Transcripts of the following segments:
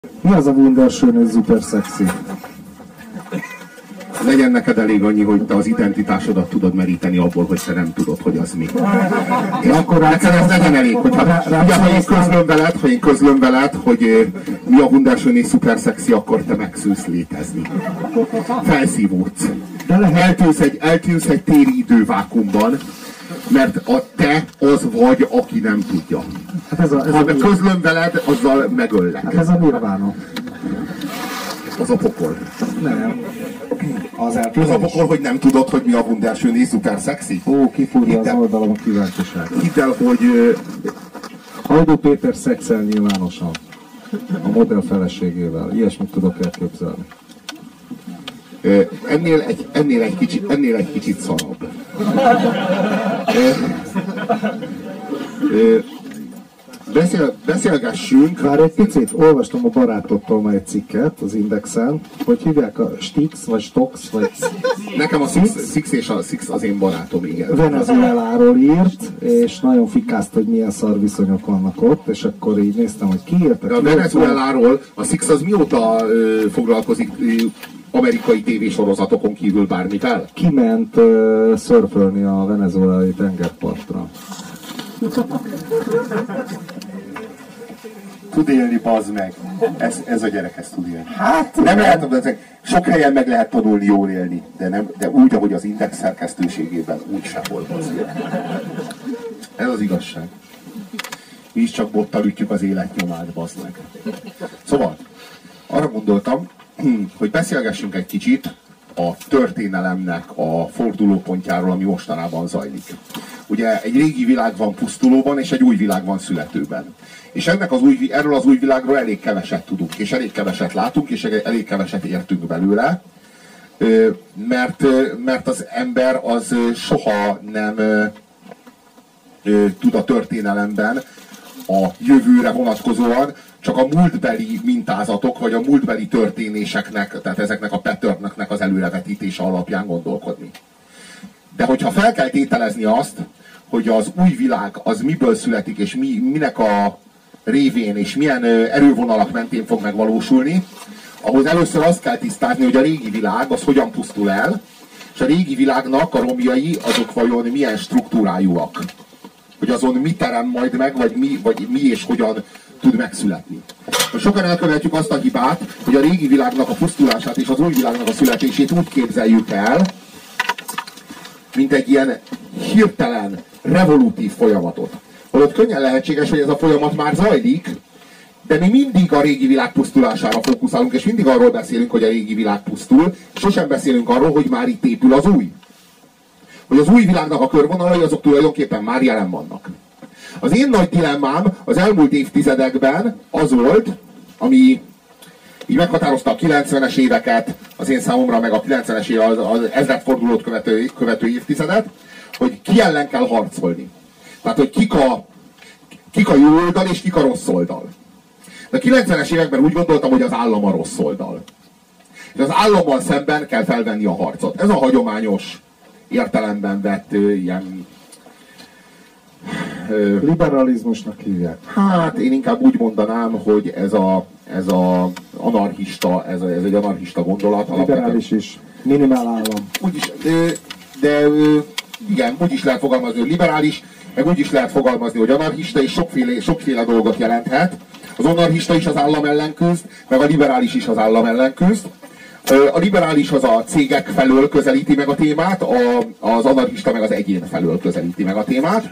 Mi az a wunderschön és super szexi? Legyen neked elég annyi, hogy te az identitásodat tudod meríteni abból, hogy te nem tudod, hogy az mi. És akkor neked ez legyen elég, hogyha ha én közlöm veled, hogy mi a wunderschön és szuper szexi, akkor te megszűnsz létezni. Felszívódsz. Eltűnsz egy téri idővákumban, mert te az vagy, aki nem tudja. Hát ha közlöm veled, azzal megöllek. Hát ez a nirvána. Az a pokol. Nem. Az a pokol, hogy nem tudod, hogy mi a wunderschön és szuper szexi? Ó, kifúrja az oldalam a kíváncsiság. Hidd el, hogy... Hajdú Péter szexel nyilvánosan. A modell feleségével. Ilyesmit tudok elképzelni. Ennél egy kicsit szarabb. Beszélgessünk. Várj egy picit, olvastam a barátottól már egy cikket az Indexen, hogy hívják a Stix, vagy Stox, vagy... Nekem a Six és a Six az én barátom, igen. Venezueláról írt, és nagyon fikázta, hogy milyen szar viszonyok vannak ott, és akkor így néztem, hogy ki írt. De a Venezueláról a Six az mióta foglalkozik amerikai tévésorozatokon kívül bármivel? Kiment szörfölni a venezuelai tengerpartra. Tud élni, bazd meg. Ez a gyerek ezt tud élni. Hát, nem lehet, sok helyen meg lehet tanulni jól élni, de úgy, ahogy az Index szerkesztőségében, úgy sehol, bazd meg. Ez az igazság. Mi is csak bottal ütjük az életnyomát, bazd meg. Szóval, arra gondoltam, hogy beszélgessünk egy kicsit a történelemnek a fordulópontjáról, ami mostanában zajlik. Ugye egy régi világ van pusztulóban, és egy új világ van születőben. És erről az új világról elég keveset tudunk, és elég keveset látunk, és elég keveset értünk belőle, mert az ember az soha nem tud a történelemben a jövőre vonatkozóan csak a múltbeli mintázatok, vagy a múltbeli történéseknek, tehát ezeknek a patternöknek az előrevetítése alapján gondolkodni. De hogyha fel kell tételezni azt, hogy az új világ az miből születik, és minek a révén, és milyen erővonalak mentén fog megvalósulni, ahhoz először azt kell tisztázni, hogy a régi világ az hogyan pusztul el, és a régi világnak a romjai azok vajon milyen struktúrájúak. Hogy azon mi terem majd meg, vagy mi és hogyan tud megszületni. Most sokan elkövetjük azt a hibát, hogy a régi világnak a pusztulását és az új világnak a születését úgy képzeljük el, mint egy ilyen hirtelen, revolutív folyamatot. Holott könnyen lehetséges, hogy ez a folyamat már zajlik, de mi mindig a régi világ pusztulására fókuszálunk, és mindig arról beszélünk, hogy a régi világ pusztul, és sosem beszélünk arról, hogy már itt épül az új. Hogy az új világnak a körvonalai azok tulajdonképpen már jelen vannak. Az én nagy dilemmám az elmúlt évtizedekben az volt, ami így meghatározta a 90-es éveket, az én számomra meg a 90-es év, az ezredfordulót követő évtizedet, hogy ki ellen kell harcolni. Tehát, hogy kik a jó oldal és kik a rossz oldal. De a 90-es években úgy gondoltam, hogy az állam a rossz oldal. És az állammal szemben kell felvenni a harcot. Ez a hagyományos értelemben vett ilyen... liberalizmusnak hívják. Hát én inkább úgy mondanám, hogy ez anarchista, ez egy anarchista gondolat. Liberális is. Minimál állam. Igen, úgy is lehet fogalmazni, hogy liberális, meg úgy is lehet fogalmazni, hogy anarchista, és sokféle dolgot jelenthet. Az anarchista is az állam ellen küzd, meg a liberális is az állam ellen küzd. A liberális az a cégek felől közelíti meg a témát, az anarchista meg az egyén felől közelíti meg a témát.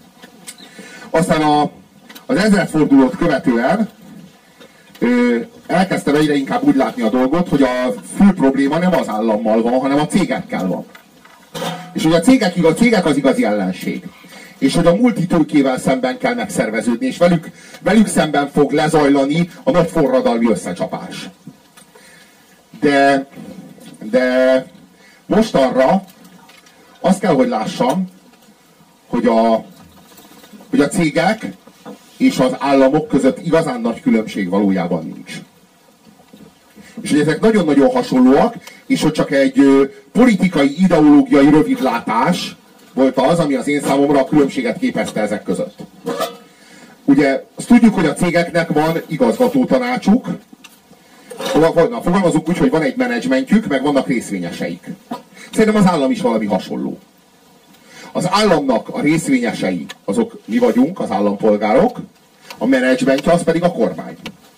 Aztán az ezredfordulót követően elkezdtem egyre inkább úgy látni a dolgot, hogy a fő probléma nem az állammal van, hanem a cégekkel van. És hogy a cégek az igazi ellenség. És hogy a multitőkével szemben kell megszerveződni, és velük szemben fog lezajlani a nagy forradalmi összecsapás. De mostanra azt kell, hogy lássam, hogy a cégek és az államok között igazán nagy különbség valójában nincs. És hogy ezek nagyon-nagyon hasonlóak, és hogy csak egy politikai, ideológiai rövidlátás volt az, ami az én számomra a különbséget képezte ezek között. Ugye azt tudjuk, hogy a cégeknek van igazgatótanácsuk, Fogalmazunk úgy, hogy van egy menedzsmentjük, meg vannak részvényeseik. Szerintem az állam is valami hasonló. Az államnak a részvényesei, azok mi vagyunk, az állampolgárok, a menedzsmentje az pedig a kormány.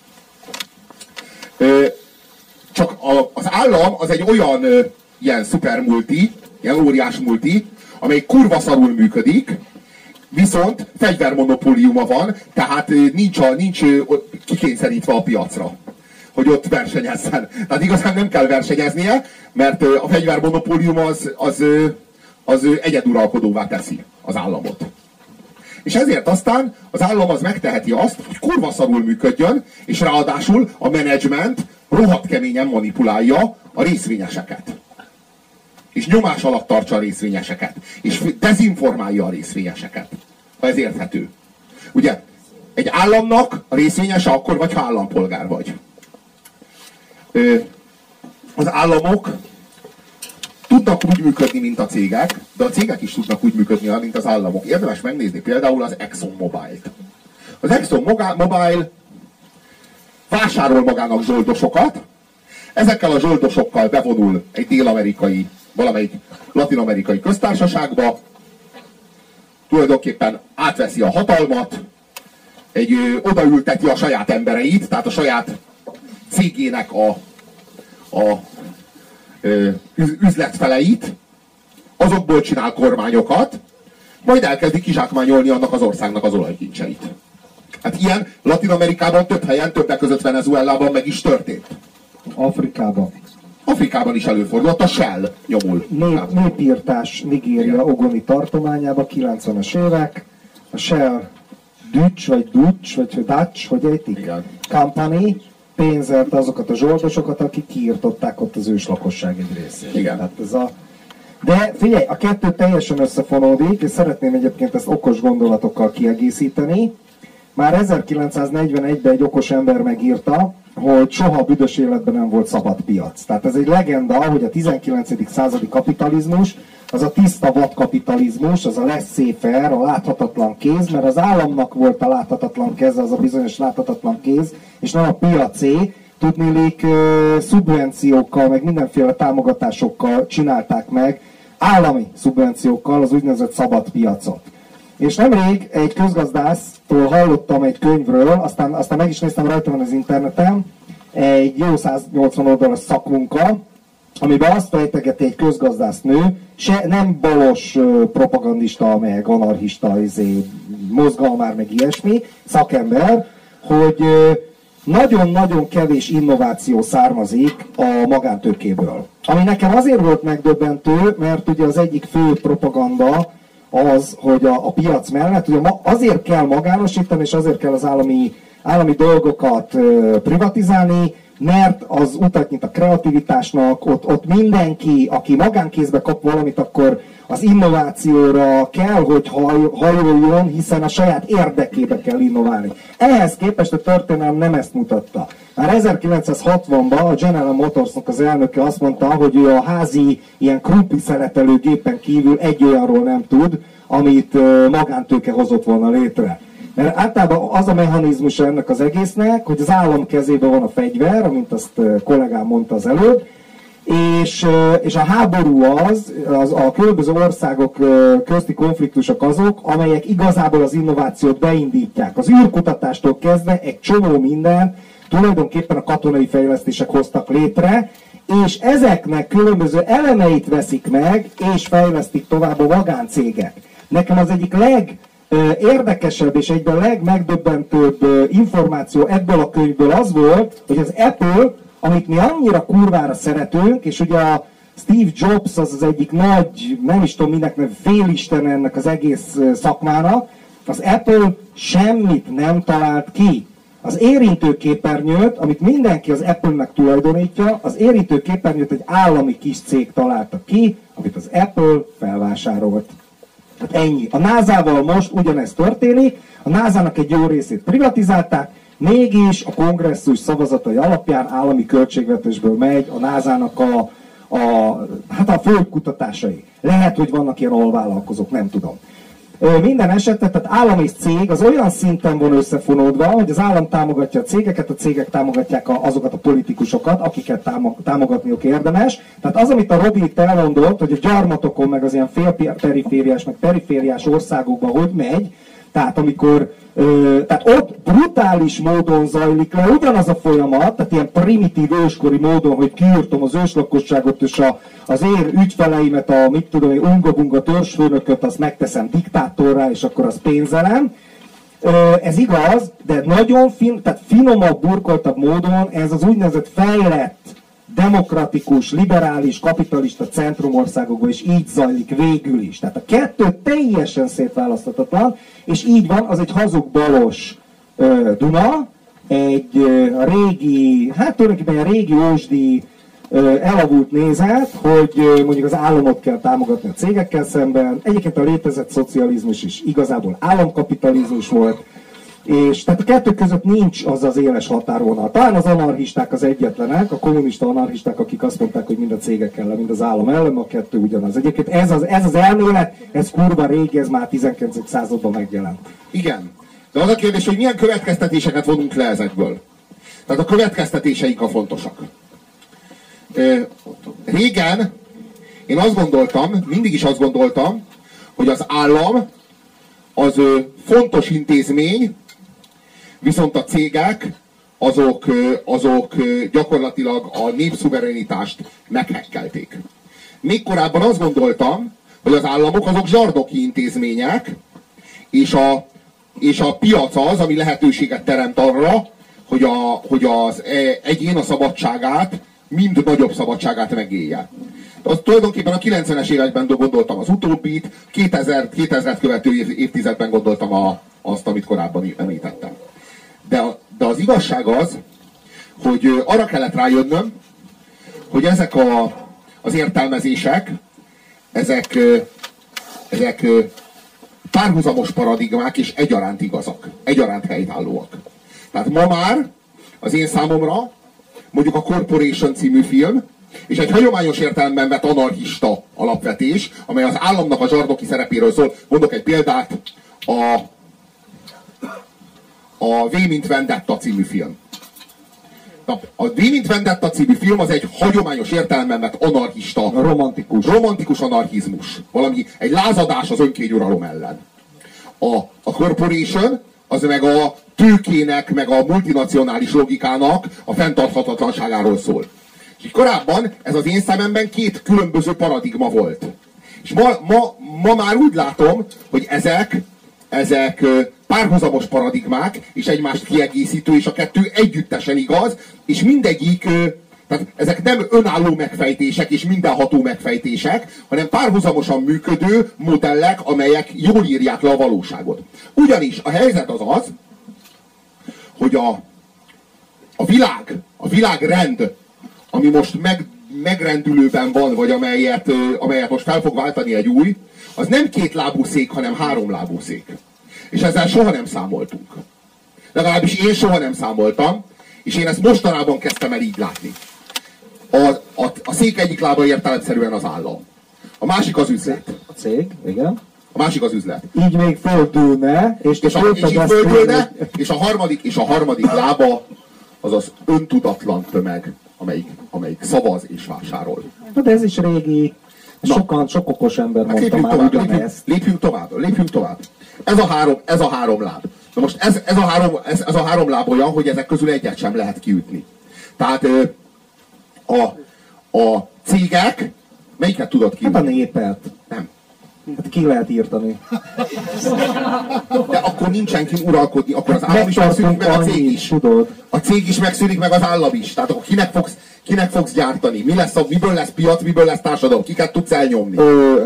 Csak az állam az egy olyan ilyen szupermulti, ilyen óriás multi, amely kurva szarul működik, viszont fegyvermonopóliuma van, tehát nincs kikényszerítve a piacra, hogy ott versenyezzen. Tehát igazán nem kell versenyeznie, mert a fegyvermonopólium az egyeduralkodóvá teszi az államot. És ezért aztán az állam az megteheti azt, hogy kurva szarul működjön, és ráadásul a menedzsment rohadt keményen manipulálja a részvényeseket. És nyomás alatt tartsa a részvényeseket. És dezinformálja a részvényeseket. Ha ez érthető. Ugye, egy államnak a részvényese akkor vagy, ha állampolgár vagy. Az államok tudnak úgy működni, mint a cégek, de a cégek is tudnak úgy működni, mint az államok. Érdemes megnézni például az ExxonMobil-t. Az ExxonMobil vásárol magának zsoldosokat, ezekkel a zsoldosokkal bevonul egy dél-amerikai, valamelyik latin-amerikai köztársaságba, tulajdonképpen átveszi a hatalmat, odaülteti a saját embereit, tehát a saját cégének a üzletfeleit, azokból csinál kormányokat, majd elkezdi kizsákmányolni annak az országnak az olajkincseit. Hát ilyen Latin-Amerikában több helyen, többek között Venezuelában meg is történt. Afrikában. Afrikában is előfordult, a Shell nyomul. Népírtás Nigéria Ogoni tartományában, 90-es évek. A Shell Dutch, vagy Dutch, hogy ejtik? Company pénzelt azokat a zsoldosokat, akik kiirtották ott az őslakosság egy részét. Igen. Tehát de figyelj, a kettő teljesen összefonódik, és szeretném egyébként ezt okos gondolatokkal kiegészíteni. Már 1941-ben egy okos ember megírta, hogy soha a büdös életben nem volt szabad piac. Tehát ez egy legenda, hogy a 19. századi kapitalizmus az a tiszta vadkapitalizmus, az a laissez-faire, a láthatatlan kéz, mert az államnak volt a láthatatlan keze, az a bizonyos láthatatlan kéz, és nem a piacé, tudniillik szubvenciókkal, meg mindenféle támogatásokkal csinálták meg, állami szubvenciókkal az úgynevezett szabad piacot. És nemrég egy közgazdásztól hallottam egy könyvről, aztán meg is néztem, rajta van az interneten, egy jó 180 oldalas szakmunka, amiben azt fejtegeti egy közgazdász-nő, nem balos propagandista, meg anarchista mozgalmár, meg ilyesmi, szakember, hogy nagyon-nagyon kevés innováció származik a magántőkéből. Ami nekem azért volt megdöbbentő, mert ugye az egyik fő propaganda az, hogy a piac mellett ugye azért kell magánosítani, és azért kell az állami dolgokat privatizálni, mert az utat nyit a kreativitásnak, ott mindenki, aki magánkézbe kap valamit, akkor az innovációra kell, hogy hajoljon, hiszen a saját érdekébe kell innoválni. Ehhez képest a történelem nem ezt mutatta. Már 1960-ban a General Motorsnak az elnöke azt mondta, hogy ő a házi ilyen krumpli szeletelő gépen kívül egy olyanról nem tud, amit magántőke hozott volna létre. Mert általában az a mechanizmus ennek az egésznek, hogy az állam kezében van a fegyver, amint azt kollégám mondta az előbb, és a háború a különböző országok közti konfliktusok azok, amelyek igazából az innovációt beindítják. Az űrkutatástól kezdve egy csomó mindent tulajdonképpen a katonai fejlesztések hoztak létre, és ezeknek különböző elemeit veszik meg, és fejlesztik tovább a magáncégek. Nekem az egyik legérdekesebb és egyben legmegdöbbentőbb információ ebből a könyvből az volt, hogy az Apple, amit mi annyira kurvára szeretünk, és ugye a Steve Jobs az egyik nagy, nem is tudom minek, félisten ennek az egész szakmának, az Apple semmit nem talált ki. Az érintőképernyőt, amit mindenki az Apple-nek tulajdonítja, az érintőképernyőt egy állami kis cég találta ki, amit az Apple felvásárolt. Hát ennyi. A NASA-val most ugyanezt történik, a NASA-nak egy jó részét privatizálták, mégis a kongresszus szavazatai alapján állami költségvetésből megy a NASA-nak a földkutatásai. Lehet, hogy vannak ilyen alvállalkozók, nem tudom. Minden esetben, tehát állam és cég az olyan szinten van összefonódva, hogy az állam támogatja a cégeket, a cégek támogatják azokat a politikusokat, akiket támogatniuk érdemes. Tehát az, amit a Robi itt elmondott, hogy a gyarmatokon, meg az ilyen félperifériás, meg perifériás országokban hogy megy, tehát amikor tehát ott brutális módon zajlik le ugyanaz a folyamat, tehát ilyen primitív őskori módon, hogy kiírtom az őslakosságot és az én ügyfeleimet, a mit tudom én, unga-bunga törzsfőnököt, azt megteszem diktátorrá, és akkor azt pénzelem. Ez igaz, de nagyon tehát finomabb, burkoltabb módon ez az úgynevezett fejlett, demokratikus, liberális, kapitalista centrumországokban is így zajlik végül is. Tehát a kettő teljesen szétválaszthatatlan, és így van, az egy hazug-balos Duna, egy régi, hát tulajdonképpen egy régi ősdi elavult nézet, hogy mondjuk az államot kell támogatni a cégekkel szemben. Egyébként a létezett szocializmus is igazából államkapitalizmus volt, és tehát a kettő között nincs az az éles határvonal. Talán az anarchisták az egyetlenek, a kommunista anarchisták, akik azt mondták, hogy mind a cégek ellen, mind az állam ellen, a kettő ugyanaz. Egyébként ez az elmélet, ez kurva régi, ez már a 19. században megjelent. Igen. De az a kérdés, hogy milyen következtetéseket vonunk le ezekből. Tehát a következtetéseink a fontosak. Régen én azt gondoltam, mindig is azt gondoltam, hogy az állam az fontos intézmény, viszont a cégek azok gyakorlatilag a népszuverenitást meghekkelték. Még korábban azt gondoltam, hogy az államok azok zsarnoki intézmények, és a piac az, ami lehetőséget teremt arra, hogy az egyén a szabadságát, mind nagyobb szabadságát megélje. Az tulajdonképpen a 90-es években gondoltam az utóbbit, 2000-et követő évtizedben gondoltam azt, amit korábban említettem. De az igazság az, hogy arra kellett rájönnöm, hogy ezek az értelmezések, ezek párhuzamos paradigmák és egyaránt igazak, egyaránt helytállóak. Tehát ma már az én számomra mondjuk a Corporation című film, és egy hagyományos értelemben vett anarchista alapvetés, amely az államnak a zsarnoki szerepéről szól. Mondok egy példát, a V mint Vendetta című film. Na, a V mint Vendetta című film az egy hagyományos értelemben vett anarchista, romantikus anarchizmus. Valami, egy lázadás az önkényuralom ellen. A Corporation az meg a tőkének, meg a multinacionális logikának a fenntarthatatlanságáról szól. És korábban ez az én szememben két különböző paradigma volt. És ma már úgy látom, hogy ezek párhuzamos paradigmák, és egymást kiegészítő, és a kettő együttesen igaz, és mindegyik, tehát ezek nem önálló megfejtések és mindenható megfejtések, hanem párhuzamosan működő modellek, amelyek jól írják le a valóságot. Ugyanis a helyzet az, hogy a világrend, ami most megrendülőben van, vagy amelyet most fel fog váltani egy új, az nem kétlábú szék, hanem háromlábú szék. És ezzel soha nem számoltunk. Legalábbis én soha nem számoltam, és én ezt mostanában kezdtem el így látni. A szék egyik lába értelemszerűen az állam. A másik az üzlet. A cég, igen. A másik az üzlet. Így még földülne, és a harmadik lába az az öntudatlan tömeg, amelyik szavaz és vásárol. De ez is régi, sok okos ember mondta már ugyanezt. Lépjünk tovább. Ez a három láb. Na most ez a három láb olyan, hogy ezek közül egyet sem lehet kiütni. Tehát a cégek, melyiket tudod kiütni? Hát a népet. Nem. Hát ki lehet írtani. De akkor nincsen ki uralkodni, akkor az állam is megszűnik, meg a cég is. Tudod. A cég is megszűnik, meg az állam is. Tehát akkor kinek fogsz gyártani? Miből lesz piac, miből lesz társadalom? Kiket tudsz elnyomni?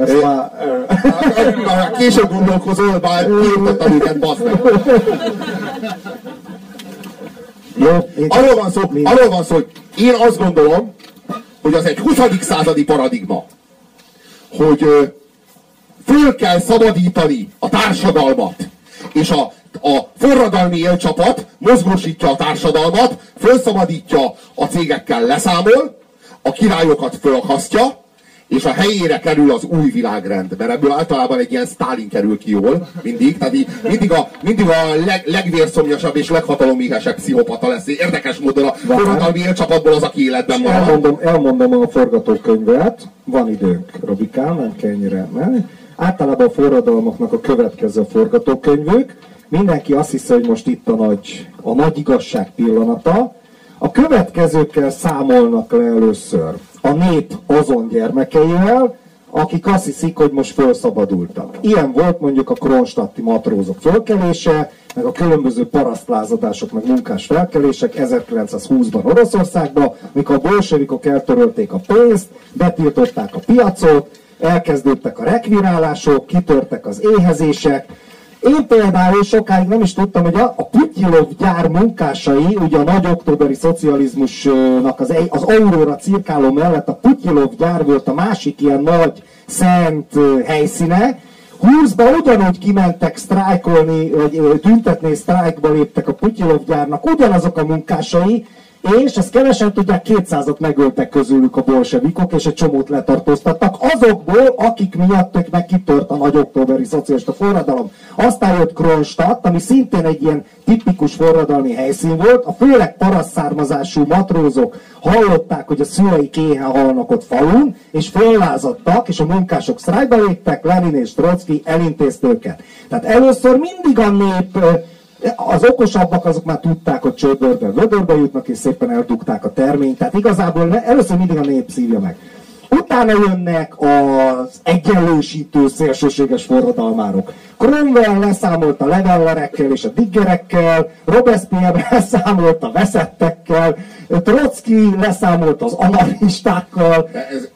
Később gondolkozol, bár kiirtottam őket, bazd meg. Arról van szó, hogy én azt gondolom, hogy az egy 20. századi paradigma, hogy föl kell szabadítani a társadalmat, és a forradalmi élcsapat mozgósítja a társadalmat, fölszabadítja, a cégekkel leszámol, a királyokat fölakasztja, és a helyére kerül az új világrend, mert ebből általában egy ilyen Sztálin kerül ki jól, mindig, tehát mindig a legvérszomjasabb és leghataloméhesebb pszichopata lesz. Érdekes módon a forradalmi élcsapatból az, aki életben marad. Elmondom a forgatókönyvet, van időnk, Robikám, nem kell ennyire menni. Általában a forradalmaknak a következő forgatókönyvük, mindenki azt hiszi, hogy most itt a nagy igazság pillanata, a következőkkel számolnak le először a nép azon gyermekeivel, akik azt hiszik, hogy most felszabadultak. Ilyen volt mondjuk a kronstadti matrózok fölkelése, meg a különböző parasztlázadások, meg munkás felkelések 1920-ban Oroszországban, mikor a bolsevikok eltörölték a pénzt, betiltották a piacot, elkezdődtek a rekvirálások, kitörtek az éhezések. Én például sokáig nem is tudtam, hogy a Putyilov gyár munkásai, ugye a nagy októberi szocializmusnak az Aurora cirkáló mellett a Putyilov gyár volt a másik ilyen nagy szent helyszíne. Húrzba ugyanúgy kimentek sztrájkolni, vagy tüntetni, sztrájkba léptek a Putyilov gyárnak ugyanazok a munkásai, és ezt kevesen tudják, 200-at megöltek közülük a bolsevikok, és egy csomót letartóztattak azokból, akik miatt meg kitört a nagy októberi szocialista forradalom. Aztán jött Kronstadt, ami szintén egy ilyen tipikus forradalmi helyszín volt. A főleg paraszt származású matrózok hallották, hogy a szüleik éhen halnak ott falun, és fellázadtak, és a munkások sztrájkba léptek, Lenin és Trocki elintézte őket. Tehát először mindig a nép, az okosabbak azok már tudták, hogy csődörbe, vödörbe jutnak, és szépen eldugták a terményt. Tehát igazából először mindig a nép szívja meg. Utána jönnek az egyenlősítő szélsőséges forradalmárok. Cromwell leszámolt a levellerekkel és a diggerekkel, Robespierre leszámolt a veszettekkel, Trocki leszámolt az anarchistákkal.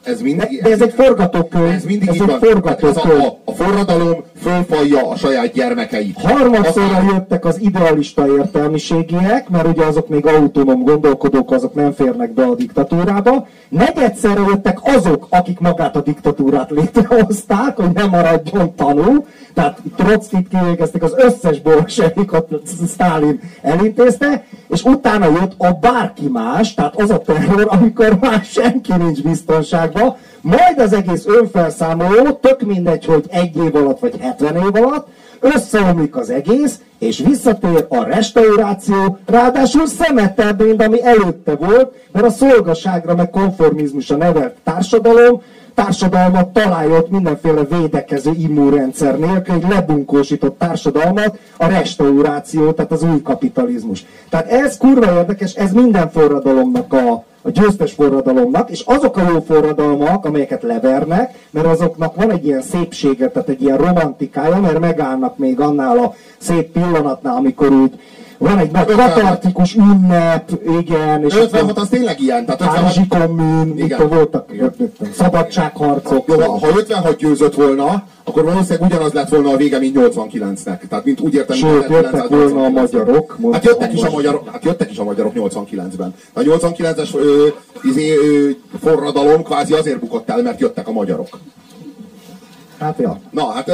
De ez egy forgatókönyv. Ez mindig így van. A forradalom fölfalja a saját gyermekeit. Harmadszorra jöttek az idealista értelmiségiek, mert ugye azok még autonóm gondolkodók, azok nem férnek be a diktatúrába. Negyedszerre jöttek azok, akik magát a diktatúrát létrehozták, hogy ne maradjon tanú. Tehát Trockit kivégezték, az összes bolsevikot Sztálin elintézte, és utána jött a bárki más, tehát az a terror, amikor már senki nincs biztonságban, majd az egész önfelszámoló, tök mindegy, hogy 1 év alatt vagy 70 év alatt, összeomlik az egész, és visszatér a restauráció, ráadásul szemetebb, mint ami előtte volt, mert a szolgaságra meg konformizmusra nevelt társadalmat találja ott mindenféle védekező immunrendszer nélkül, egy lebunkósított társadalmat, a restauráció, tehát az új kapitalizmus. Tehát ez kurva érdekes, ez minden forradalomnak a győztes forradalomnak, és azok a jó forradalmak, amelyeket levernek, mert azoknak van egy ilyen szépsége, tehát egy ilyen romantikája, mert megállnak még annál a szép pillanatnál, amikor úgy van egy nagy katartikus ünnep, igen. És 56 az tényleg ilyen. Párizsi kommun, itt voltak szabadságharcok. Jó, ha 56 győzött volna, akkor valószínűleg ugyanaz lett volna a vége, mint 89-nek. Tehát mint úgy értem, sőt, jöttek volna a magyarok. Hát jöttek is a magyarok 89-ben. A 89-es forradalom kvázi azért bukott el, mert jöttek a magyarok. Hát ja. Na, hát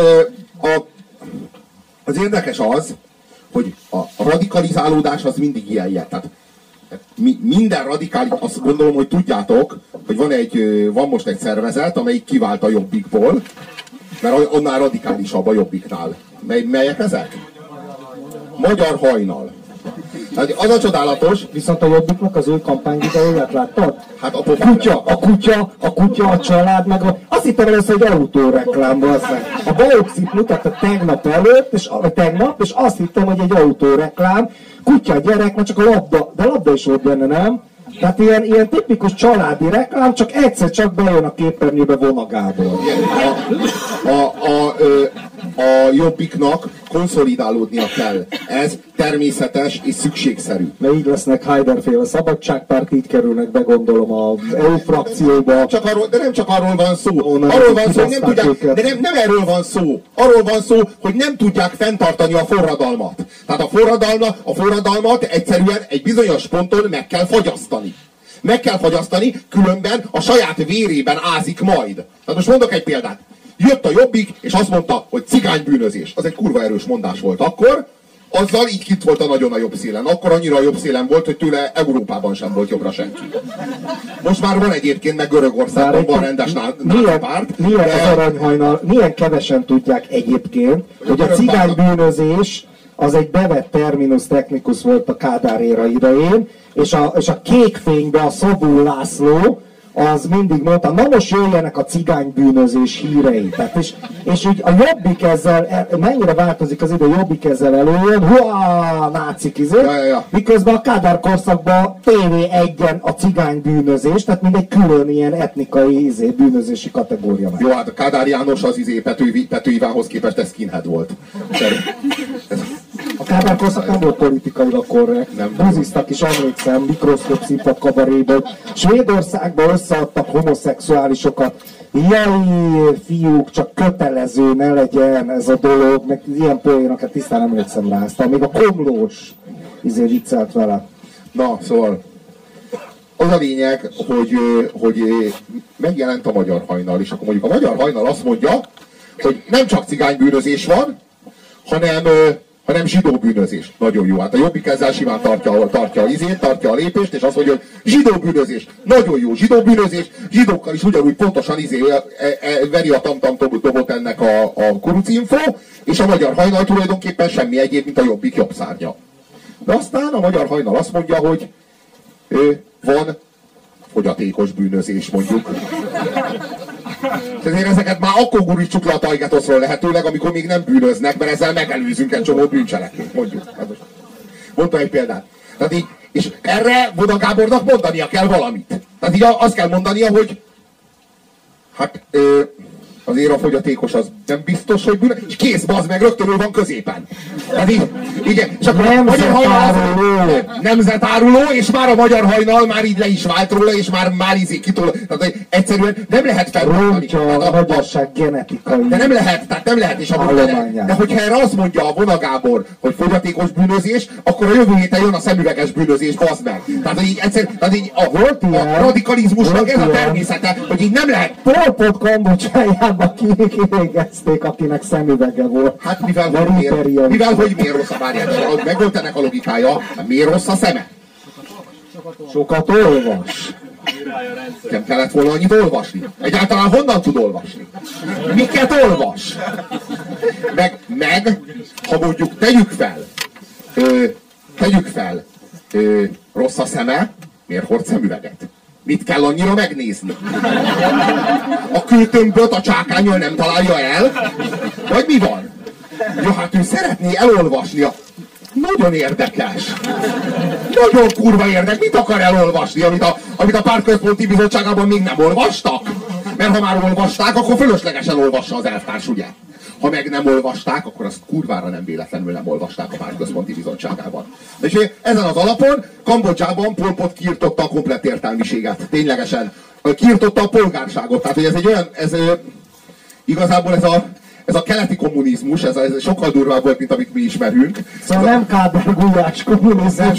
az érdekes az, hogy a radikalizálódás az mindig ilyen jel. Tehát minden radikális, azt gondolom, hogy tudjátok, hogy van most egy szervezet, amelyik kivált a Jobbikból, mert annál radikálisabb a Jobbiknál. Melyek ezek? Magyar Hajnal. Tehát az a csodálatos. Viszont a Jobbiknak az ő kampányvideóját láttad? Hát a kutya, a család, meg azt hittem először, hogy autóreklám, a Bauxit mutatta tegnap, és azt hittem, hogy egy autóreklám, kutya, gyerek, csak a labda, de labda is volt benne, nem? Tehát ilyen tipikus családi reklám, csak egyszer csak bejön a képernyőbe Vona Gábor. A Jobbiknak konszolidálódnia kell. Ez természetes és szükségszerű. Mert így lesznek Haider-féle szabadságpárt, így kerülnek be, gondolom, az EU frakcióba. De nem csak arról van szó. Arról van szó, nem tudják, de nem erről van szó. Arról van szó, hogy nem tudják fenntartani a forradalmat. Tehát a forradalmat egyszerűen egy bizonyos ponton meg kell fagyasztani. Meg kell fagyasztani, különben a saját vérében ázik majd. Tehát most mondok egy példát. Jött a Jobbik, és azt mondta, hogy cigánybűnözés. Az egy kurva erős mondás volt akkor, azzal így kint volt a nagyon a jobb szélen. Akkor annyira a jobb szélen volt, hogy tőle Európában sem volt jobbra senki. Most már van egyébként, meg Görögországban van rendes nácipárt. Milyen az aranyhajnal, milyen kevesen tudják egyébként, hogy a cigánybűnözés az egy bevett terminus technicus volt a Kádár éra idején, és a kékfénybe a Szabó László az mindig mondta, na most jöjjenek a cigánybűnözés hírei. Tehát és úgy a Jobbik ezzel, mennyire változik az idő, Jobbik ezzel előjön, huá, nácik miközben a Kádár korszakban TV1-en a cigánybűnözés, tehát mindegy külön ilyen etnikai bűnözési kategória már. Jó, hát a Kádár János az Pető Ivánhoz képest ez skinhead volt. A Kádár korszak nem volt politikailag korrekt. Buziztak is, emlékszem, mikroszkóp színpad kabaréból. Svédországban összeadtak homoszexuálisosokat. Jaj, fiúk, csak kötelező ne legyen ez a dolog, meg ilyen poénokat tisztán emlékszem rá. Aztán még a Komlós viccelt vele. Na, szóval az a lényeg, hogy megjelent a Magyar Hajnal, és akkor mondjuk a Magyar Hajnal azt mondja, hogy nem csak cigánybűnözés van, hanem zsidó bűnözés. Nagyon jó. Hát a Jobbik ezzel simán tartja a lépést, és azt mondja, hogy zsidó bűnözés. Nagyon jó. Zsidó bűnözés. Zsidókkal is ugyanúgy pontosan veri a tamtam dobot ennek a kurucinfo, és a Magyar Hajnal tulajdonképpen semmi egyéb, mint a Jobbik jobb szárnya. De aztán a Magyar Hajnal azt mondja, hogy van fogyatékos bűnözés, mondjuk. Ezért ezeket már akkor gurítsuk le a Tajgetoszról lehetőleg, amikor még nem bűnöznek, mert ezzel megelőzünk egy csomó bűncselekményt, mondjuk. Mondta egy példát. Tehát így, és erre Voda Gábornak mondania kell valamit. Tehát így azt kell mondania, hogy hát azért a fogyatékos az nem biztos, hogy bűnös, és kész, bazd meg, rögtön ő van középen. Tehát így, igen, és akkor nemzetáruló, és már a Magyar Hajnal már így le is vált róla, és már kitól, tehát egyszerűen nem lehet felmutatni. A magyarság genetikai. De nem lehet, és de hogyha erre azt mondja a Vona Gábor, hogy fogyatékos bűnözés, akkor a jövő héten jön a szemüveges bűnözés, bazd meg. Tehát így egyszerűen, tehát így a radikalizmusnak ez a természete, hogy így nem lehet. Pol Pot Kambodzsájában kivégezték, akinek szemüvege volt. Hát mivel hogy miért rossz a várját? Meg volt ennek a logikája, miért rossz a szeme? Sokat olvas. Nem kellett volna annyit olvasni. Egyáltalán honnan tud olvasni? Miket olvas? Meg ha mondjuk tegyük fel, rossz a szeme, miért hord szemüveget? Mit kell annyira megnézni? A kőtömböt a csákánnyal nem találja el? Vagy mi van? Ja, hát ő szeretné elolvasni a... Nagyon érdekes. Nagyon kurva érdekes. Mit akar elolvasni, amit a Pártközponti Bizottságában még nem olvastak? Mert ha már olvasták, akkor fölöslegesen olvassa az elvtárs, ugye? Ha meg nem olvasták, akkor azt kurvára nem véletlenül nem olvasták a Pártközponti Bizottságában. És ezen az alapon Kambodzsában Pol Pot kiirtotta a komplett értelmiséget. Ténylegesen. Kiirtotta a polgárságot. Tehát, hogy ez egy olyan... Igazából ez a keleti kommunizmus, ez sokkal durvább volt, mint amit mi ismerünk. Szóval nem Kádár Gulyás kommunizmus,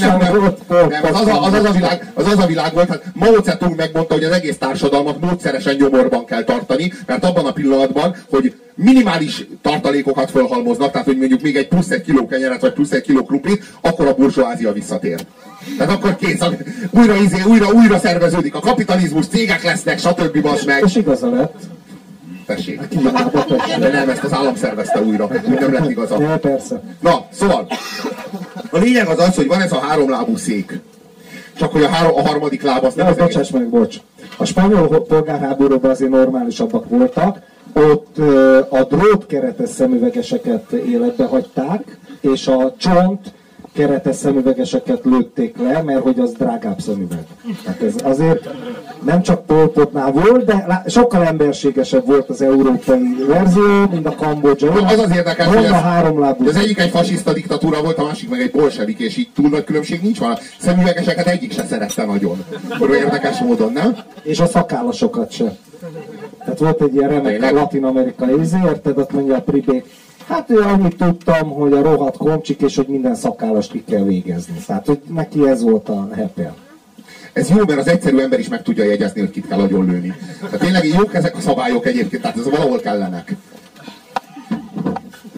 az a világ volt. Hát Mao Zedong megmondta, hogy az egész társadalmat módszeresen nyomorban kell tartani, mert abban a pillanatban, hogy minimális tartalékokat fölhalmoznak, tehát hogy mondjuk még egy plusz egy kiló kenyeret, vagy plusz egy kiló kruplit, akkor a burzsóázia visszatér. Tehát akkor kész, újra szerveződik a kapitalizmus, cégek lesznek, stb. Basz meg. És igaza lett. Tessék. De nem, ezt az állam szervezte újra. Nem lett igaza. Ja, persze. Na, szóval, a lényeg az, hogy van ez a háromlábú szék. Csak hogy a harmadik láb azt nem... Bocsáss meg, bocs. A spanyol polgárháborúban azért normálisabbak voltak. Ott a drótkeretes szemüvegeseket életbe hagyták, és a csont keretes szemüvegeseket lőtték le, mert hogy az drágább szemüveg. Tehát ez azért nem csak Pol Potnál volt, de sokkal emberségesebb volt az európai verzió, mint a kambodzsai. Az az érdekes, hogy az egyik egy fasiszta diktatúra volt, a másik meg egy bolsevik, és így túl nagy különbség nincs van. A szemüvegeseket egyik se szerette nagyon. Olyan érdekes módon, nem? És a szakállasokat se. Tehát volt egy ilyen remek latin-amerikai érted, ott mondja a pribék, hát ő annyit tudtam, hogy a rohadt komcsik, és hogy minden szakállast ki kell végezni. Tehát, hogy neki ez volt a hepel. Ez jó, mert az egyszerű ember is meg tudja jegyezni, hogy kit kell agyonlőni. Tehát tényleg jók ezek a szabályok egyébként, tehát ez valahol kellenek.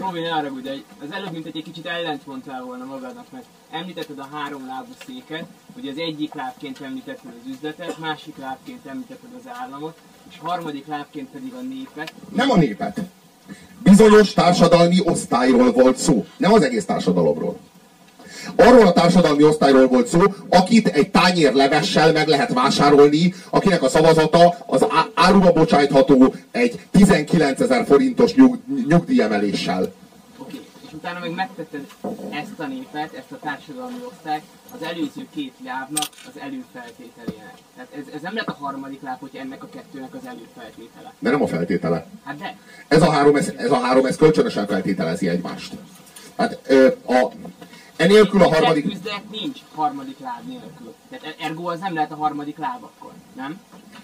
Robi, ne haragudj, de az előbb mint egy kicsit ellent mondtál volna magadnak, mert említetted a 3 lábú széket, ugye az egyik lábként említetted az üzletet, másik lábként említetted az államot, és harmadik lábként pedig a népet. Nem a népet. Bizonyos társadalmi osztályról volt szó, nem az egész társadalomról. Arról a társadalmi osztályról volt szó, akit egy tányér levessel meg lehet vásárolni, akinek a szavazata az áruba bocsájtható egy 19 000 forintos nyugdíjemeléssel. Oké, és utána meg megtetted ezt a népet, ezt a társadalmi osztályt az előző 2 lábnak az előfeltételének. Tehát ez nem lett a harmadik láb, hogy ennek a kettőnek az előfeltétele. De nem a feltétele. Hát de. Ez a három, ez kölcsönösen feltételezi egymást. Hát enélkül a harmadik... Egy üzlet nincs harmadik láb nélkül. Tehát ergo az nem lehet a harmadik láb akkor, nem?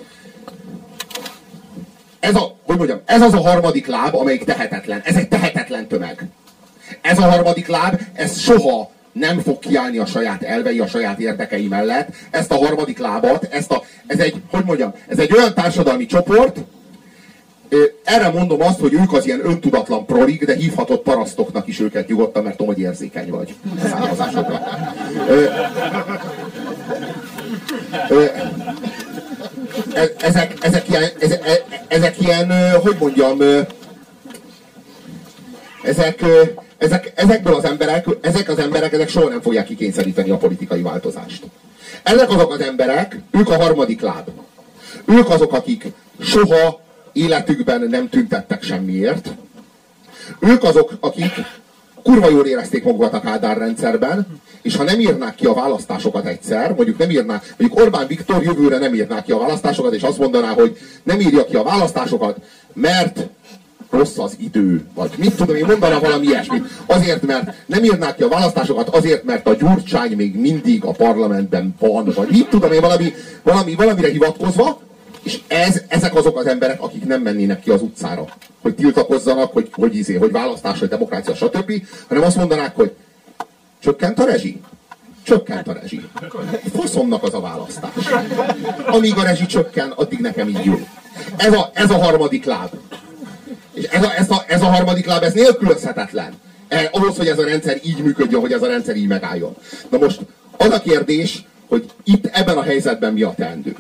Ez az a harmadik láb, amelyik tehetetlen. Ez egy tehetetlen tömeg. Ez a harmadik láb, ez soha nem fog kiállni a saját elvei, a saját érdekei mellett. Ezt a harmadik lábat, ez egy olyan társadalmi csoport, erre mondom azt, hogy ők az ilyen öntudatlan prolik, de hívhatott parasztoknak is őket nyugodtan, mert tudom, hogy érzékeny vagy származásodra. Ezek ilyen, hogy mondjam, ezekből az emberek, ezek soha nem fogják kikényszeríteni a politikai változást. Ezek azok az emberek, ők a harmadik láb. Ők azok, akik soha életükben nem tüntettek semmiért. Ők azok, akik kurva jól érezték magukat a Kádár rendszerben, és ha nem írnák ki a választásokat egyszer, mondjuk Orbán Viktor jövőre nem írná ki a választásokat, és azt mondaná, hogy nem írja ki a választásokat, mert rossz az idő, vagy mit tudom én, mondana valami ilyesmit. Azért, mert nem írnák ki a választásokat, azért, mert a Gyurcsány még mindig a parlamentben van, vagy mit tudom én, valamire hivatkozva, és ezek azok az emberek, akik nem mennének ki az utcára, hogy tiltakozzanak, hogy választás, hogy demokrácia, stb., hanem azt mondanák, hogy csökkent a rezsi? Csökkent a rezsi. Faszomnak az a választás. Amíg a rezsi csökken, addig nekem így jó. Ez a harmadik láb. És ez a harmadik láb, ez nélkülözhetetlen. Ahhoz, hogy ez a rendszer így működjön, hogy ez a rendszer így megálljon. Na most az a kérdés, hogy itt ebben a helyzetben mi a teendő.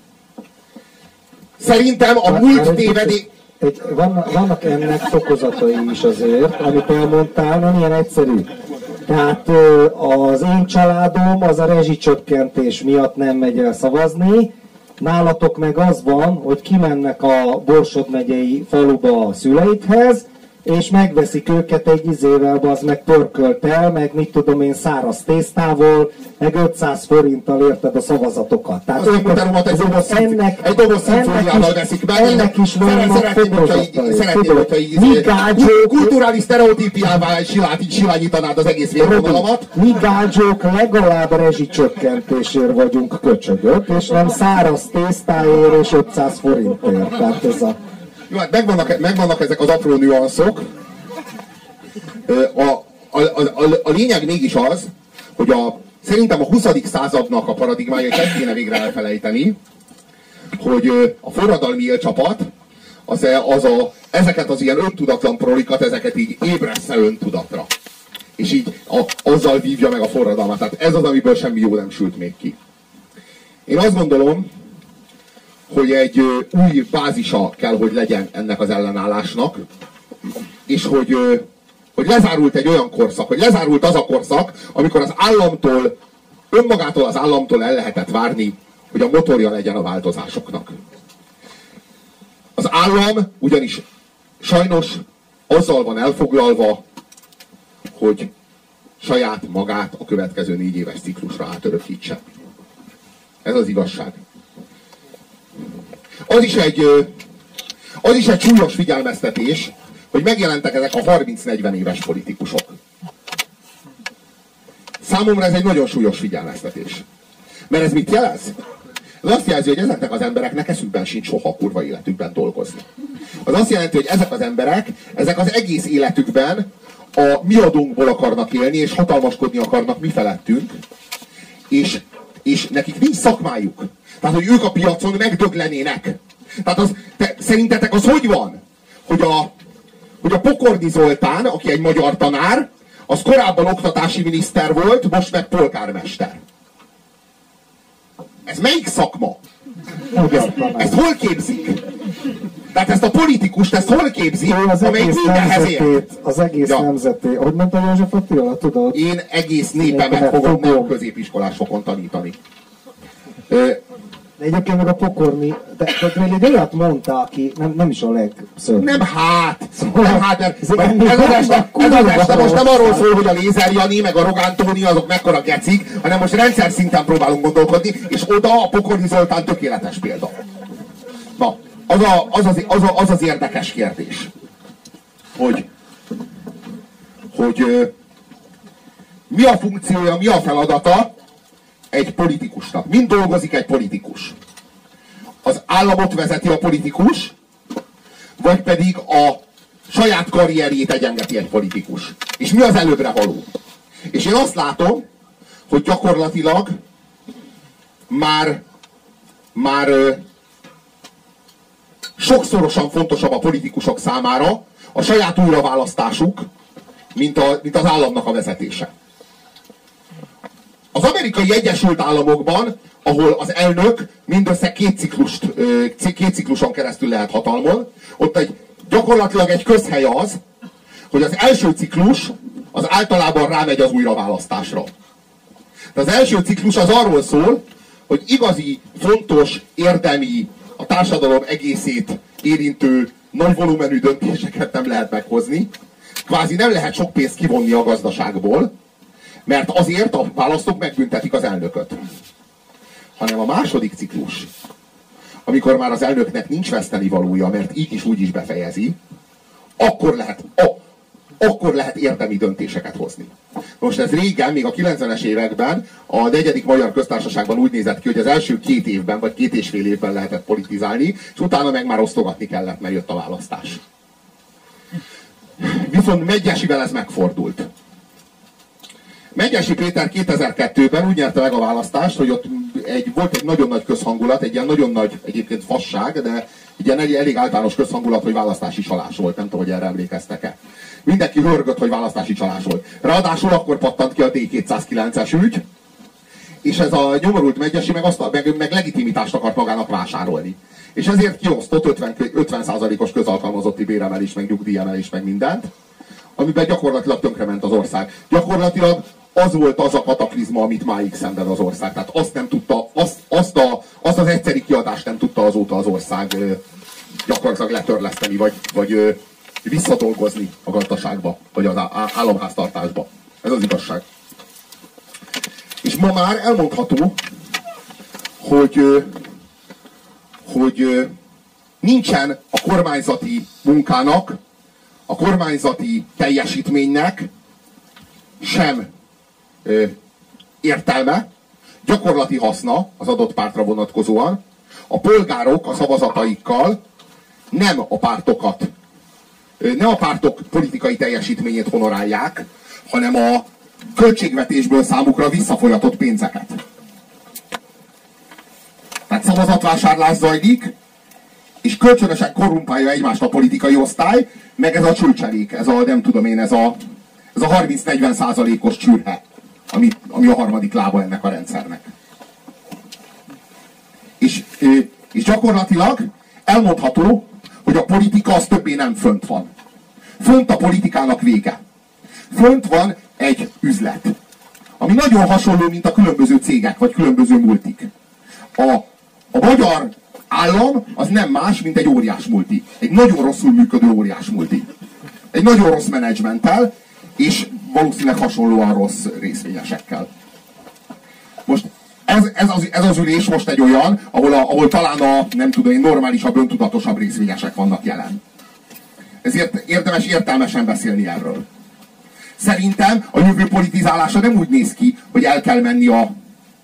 Szerintem a múlt tévedés... Vannak ennek fokozatai is azért, amit elmondtál, nem ilyen egyszerű. Tehát az én családom az a rezsicsökkentés miatt nem megy el szavazni, nálatok meg az van, hogy kimennek a Borsod megyei faluba a szüleikhez, és megveszik őket egy izével, az meg pörköltel, meg mit tudom én, száraz tésztával, meg 500 forinttal érted a szavazatokat. Tehát egy doboz szimfóniával veszik meg. Ennek is vannak fokozatai. Szeretném, hogyha kulturális sztereotípiává silányítanád az egész végvonalamat. Mi gágyók legalább rezsicsökkentésért vagyunk köcsögök, és nem száraz tésztáért és 500 forintért. Tehát ez a... Jó, hát megvannak ezek az apró nüanszok. A lényeg mégis az, hogy szerintem a 20. századnak a paradigmáját ezt kéne végre elfelejteni, hogy a forradalmi élcsapat ezeket az ilyen öntudatlan prolikat, ezeket így ébressze öntudatra. És így azzal vívja meg a forradalmat. Tehát ez az, amiből semmi jó nem sült még ki. Én azt gondolom, hogy egy új bázisa kell, hogy legyen ennek az ellenállásnak, és hogy lezárult egy olyan korszak, hogy lezárult az a korszak, amikor az államtól, önmagától az államtól el lehetett várni, hogy a motorja legyen a változásoknak. Az állam ugyanis sajnos azzal van elfoglalva, hogy saját magát a következő 4 éves ciklusra átörökítse. Ez az igazság. Az is egy súlyos figyelmeztetés, hogy megjelentek ezek a 30-40 éves politikusok. Számomra ez egy nagyon súlyos figyelmeztetés. Mert ez mit jelez? Ez azt jelzi, hogy ezeknek az embereknek eszükben sincs soha a kurva életükben dolgozni. Az azt jelenti, hogy ezek az emberek, ezek az egész életükben a mi adónkból akarnak élni, és hatalmaskodni akarnak mi felettünk, és nekik nincs szakmájuk. Tehát, hogy ők a piacon megdöglenének. Tehát szerintetek az hogy van? hogy a Pokorni Zoltán, aki egy magyar tanár, az korábban oktatási miniszter volt, most meg polgármester. Ez melyik szakma? Ezt hol képzik? Tehát ezt a politikust, ezt hol képzik, amelyik mindenhez ért? Az egész nemzetét. Hogy mondta József Attila, tudod? Én egész népemet fogom nem középiskolás fokon tanítani. De egyébként meg a Pokorni, de egy olyat mondta, aki nem is a legszörnyűbb. Nem hát, mert ez az este most nem arról szól, hogy a Lézer Jani meg a Rogán Tóni azok mekkora gecik, hanem most rendszer szinten próbálunk gondolkodni, és oda a Pokorni Zoltán tökéletes példa. Na, az az érdekes kérdés, hogy mi a funkciója, mi a feladata egy politikusnak. Mind dolgozik egy politikus? Az államot vezeti a politikus, vagy pedig a saját karrierjét egyengeti egy politikus? És mi az előbbre való? És én azt látom, hogy gyakorlatilag már sokszorosan fontosabb a politikusok számára a saját újraválasztásuk, mint az államnak a vezetése. Az Amerikai Egyesült Államokban, ahol az elnök mindössze két cikluson keresztül lehet hatalmon, ott gyakorlatilag egy közhely az, hogy az első ciklus az általában rámegy az újraválasztásra. De az első ciklus az arról szól, hogy igazi, fontos, érdemi, a társadalom egészét érintő nagy volumenű döntéseket nem lehet meghozni. Kvázi nem lehet sok pénzt kivonni a gazdaságból, mert azért a választók megbüntetik az elnököt. Hanem a második ciklus, amikor már az elnöknek nincs vesztenivalója, mert így is úgy is befejezi, akkor lehet érdemi döntéseket hozni. Most ez régen, még a 90-es években a 4. Magyar Köztársaságban úgy nézett ki, hogy az első 2 évben, vagy 2,5 évben lehetett politizálni, és utána meg már osztogatni kellett, mert jött a választás. Viszont Medgyessy-vel ez megfordult. Medgyessy Péter 2002-ben úgy nyerte meg a választást, hogy ott volt egy nagyon nagy közhangulat, egy ilyen nagyon nagy egyébként fasság, de egy ilyen elég általános közhangulat, hogy választási csalás volt. Nem tudom, hogy erre emlékeztek-e. Mindenki hörgött, hogy választási csalás volt. Ráadásul akkor pattant ki a D209-es ügy, és ez a nyomorult Medgyessy meg legitimitást akart magának vásárolni. És ezért kiosztott 50%-os közalkalmazotti béremelés, meg nyugdíjemelés, meg mindent, amiben gyakorlatilag tönkrement az ország. Gyakorlatilag az volt az a kataklizma, amit máig szenved az ország. Tehát azt nem tudta, azt az egyszeri kiadást nem tudta azóta az ország gyakorlatilag letörleszteni, vagy visszadolgozni a gazdaságba, vagy az államháztartásba. Ez az igazság. És ma már elmondható, hogy nincsen a kormányzati munkának, a kormányzati teljesítménynek sem értelme, gyakorlati haszna az adott pártra vonatkozóan. A polgárok a szavazataikkal nem a pártok politikai teljesítményét honorálják, hanem a költségvetésből számukra visszafolyatott pénzeket. Tehát szavazatvásárlás zajlik, és kölcsönösen korrumpálja egymást a politikai osztály, meg ez a csülcserék, ez a 30-40%-os csürhe, ami a harmadik lába ennek a rendszernek. És gyakorlatilag elmondható, hogy a politika az többé nem fönt van. Fönt a politikának vége. Fönt van egy üzlet, ami nagyon hasonló, mint a különböző cégek, vagy különböző multik. A magyar állam az nem más, mint egy óriás multi. Egy nagyon rosszul működő óriás multi. Egy nagyon rossz menedzsmenttel, és valószínűleg hasonlóan rossz részvényesekkel. Most ez az ülés most egy olyan, ahol talán nem tudom én, normálisabb, öntudatosabb részvényesek vannak jelen. Ezért érdemes értelmesen beszélni erről. Szerintem a jövő politizálása nem úgy néz ki, hogy el kell menni a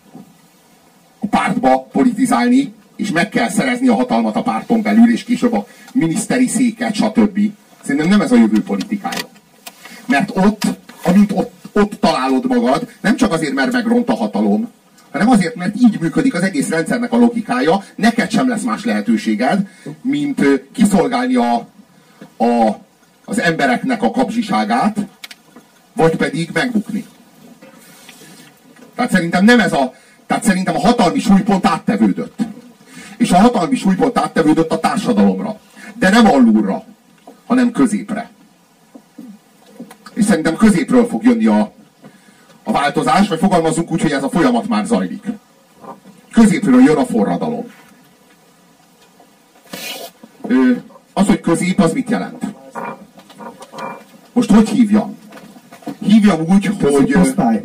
pártba politizálni, és meg kell szerezni a hatalmat a párton belül, és később a miniszteri széket, stb. Szerintem nem ez a jövő politikája. Mert amint ott találod magad, nem csak azért, mert megront a hatalom, hanem azért, mert így működik az egész rendszernek a logikája, neked sem lesz más lehetőséged, mint kiszolgálni a az embereknek a kapzsiságát, vagy pedig megbukni. Tehát szerintem nem ez a... Tehát szerintem a hatalmi súlypont áttevődött. És a hatalmi súlypont áttevődött a társadalomra. De nem alulra, hanem középre. És szerintem középről fog jönni a változás, vagy fogalmazunk úgy, hogy ez a folyamat már zajlik. Középről jön a forradalom. Az, hogy közép, az mit jelent? Most hogy hívjam? Hívjam úgy, hogy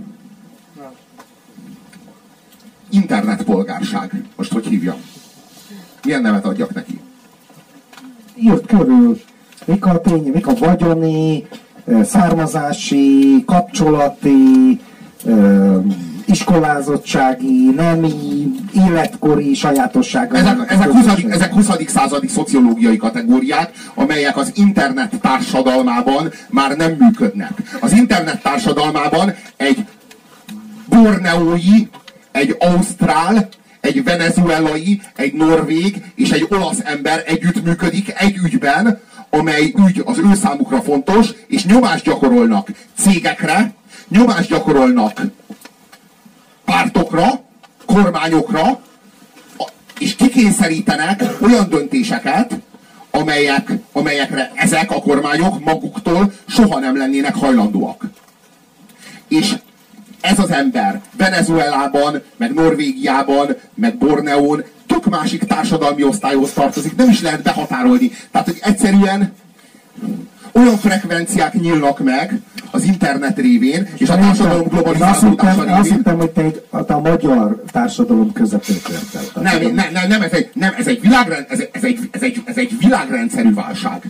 internetpolgárság. Most hogy hívjam? Milyen nevet adjak neki? Írt körül, mik a tények, mik a vagyoni, származási, kapcsolati, iskolázottsági, nemi, életkori sajátossága. Ezek 20. századi szociológiai kategóriák, amelyek az internet társadalmában már nem működnek. Az internet társadalmában egy borneói, egy ausztrál, egy venezuelai, egy norvég és egy olasz ember együttműködik egy ügyben, amely ügy az ő számukra fontos, és nyomást gyakorolnak cégekre, nyomást gyakorolnak pártokra, kormányokra, és kikényszerítenek olyan döntéseket, amelyekre ezek a kormányok maguktól soha nem lennének hajlandóak. És ez az ember Venezuelában, meg Norvégiában, meg Borneón tök másik társadalmi osztályhoz tartozik, nem is lehet behatárolni. Tehát, hogy egyszerűen olyan frekvenciák nyílnak meg az internet révén, és a társadalom globalizálódása révén. Azt hittem, hogy te a magyar társadalom közepét érted. Nem, ez egy világrendszerű válság.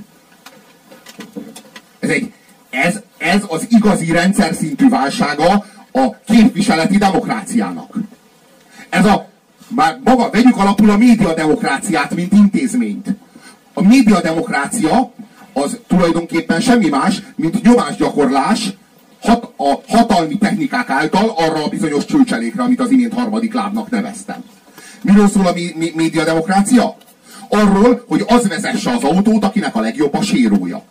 Ez az igazi rendszer szintű válsága a képviseleti demokráciának. Vegyük alapul a médiademokráciát, mint intézményt. A médiademokrácia az tulajdonképpen semmi más, mint nyomásgyakorlás a hatalmi technikák által arra a bizonyos csőcselékre, amit az imént harmadik lábnak neveztem. Miről szól a médiademokrácia? Arról, hogy az vezesse az autót, akinek a legjobb a sérója.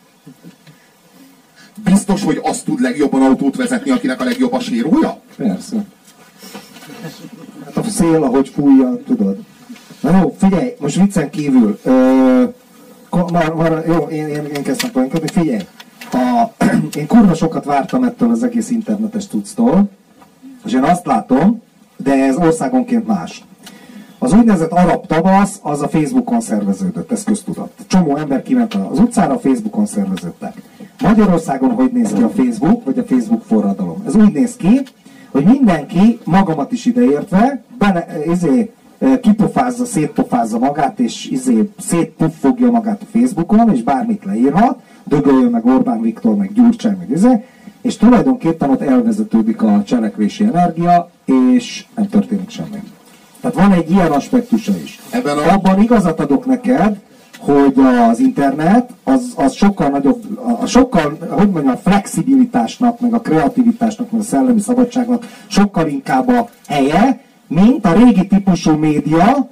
Biztos, hogy azt tud legjobban autót vezetni, akinek a legjobb a sérója? Persze. Hát a szél, ahogy fújja, tudod. Na jó, figyelj, most viccen kívül. Jó, én kezdtem poénkodni, figyelj. Én kurva sokat vártam ettől az egész internetes cucctól, és én azt látom, de ez országonként más. Az úgynevezett arab tavasz, az a Facebookon szerveződött, ez köztudat. Csomó ember kiment az utcára, a Facebookon szerveződtek. Magyarországon hogy néz ki a Facebook, vagy a Facebook forradalom? Ez úgy néz ki, hogy mindenki, magamat is ideértve, kipofázza, szétpofázza magát, és szétpuffogja magát a Facebookon, és bármit leírhat, dögöljön meg Orbán Viktor, meg Gyurcsány, meg és tulajdonképpen ott elvezetődik a cselekvési energia, és nem történik semmi. Tehát van egy ilyen aspektusa is. Abban igazat adok neked, hogy az internet az sokkal nagyobb, a flexibilitásnak, meg a kreativitásnak, meg a szellemi szabadságnak sokkal inkább a helye, mint a régi típusú média,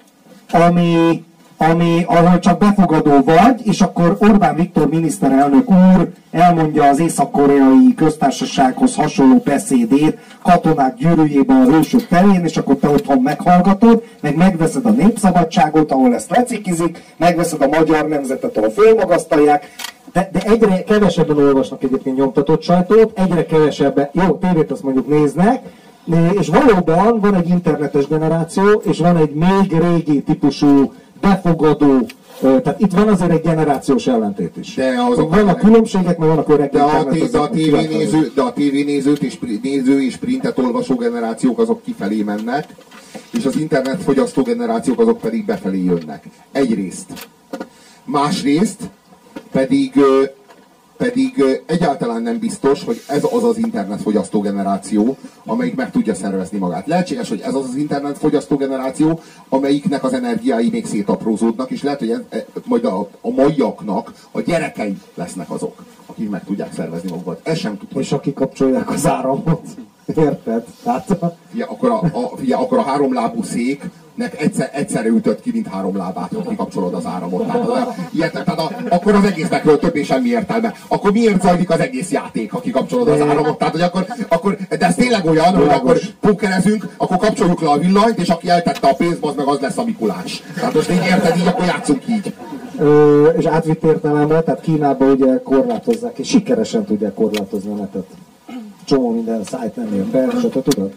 ahol csak befogadó vagy, és akkor Orbán Viktor miniszterelnök úr elmondja az Észak-koreai köztársasághoz hasonló beszédét katonák gyűrűjében a hősök terén, és akkor te otthon meghallgatod, meg megveszed a Népszabadságot, ahol ezt lecikizik, megveszed a Magyar Nemzetet, ahol fölmagasztalják, de egyre kevesebben olvasnak egyébként nyomtatott sajtót, egyre kevesebben, jó, tévét azt mondjuk néznek, és valóban van egy internetes generáció, és van egy még régi típusú befogadó, tehát itt van azért egy generációs ellentét is. Vannak különbségek, mert vannak öreg de a tévénézőt és néző és printet olvasó generációk azok kifelé mennek, és az internetfogyasztó generációk azok pedig befelé jönnek. Egyrészt. Másrészt pedig egyáltalán nem biztos, hogy ez az internetfogyasztó generáció, amelyik meg tudja szervezni magát. Lehetséges, hogy ez az internetfogyasztó generáció, amelyiknek az energiái még szétaprózódnak, és lehet, hogy majd a maiaknak a gyerekei lesznek azok, akik meg tudják szervezni magukat. Ez sem tudom. És akik kapcsolják az áramot. Érted? Akkor a háromlábú szék egyszerre ütött ki, mint 3 lábát, ha kikapcsolod az áramot. Akkor az egésznek többé semmi értelme. Akkor miért zajlik az egész játék, ha kikapcsolod az áramot? Tehát, hogy de ez tényleg olyan, hogy akkor pókerezünk, akkor kapcsoljuk le a villanyt, és aki eltette a pénzt, az meg az lesz a Mikulás. Tehát most így érted, így akkor játszunk így. És átvitt értelemben, tehát Kínában ugye korlátozzák, és sikeresen tudják korlátozni a netet. Csomó minden szájt nem ér be, és tudod?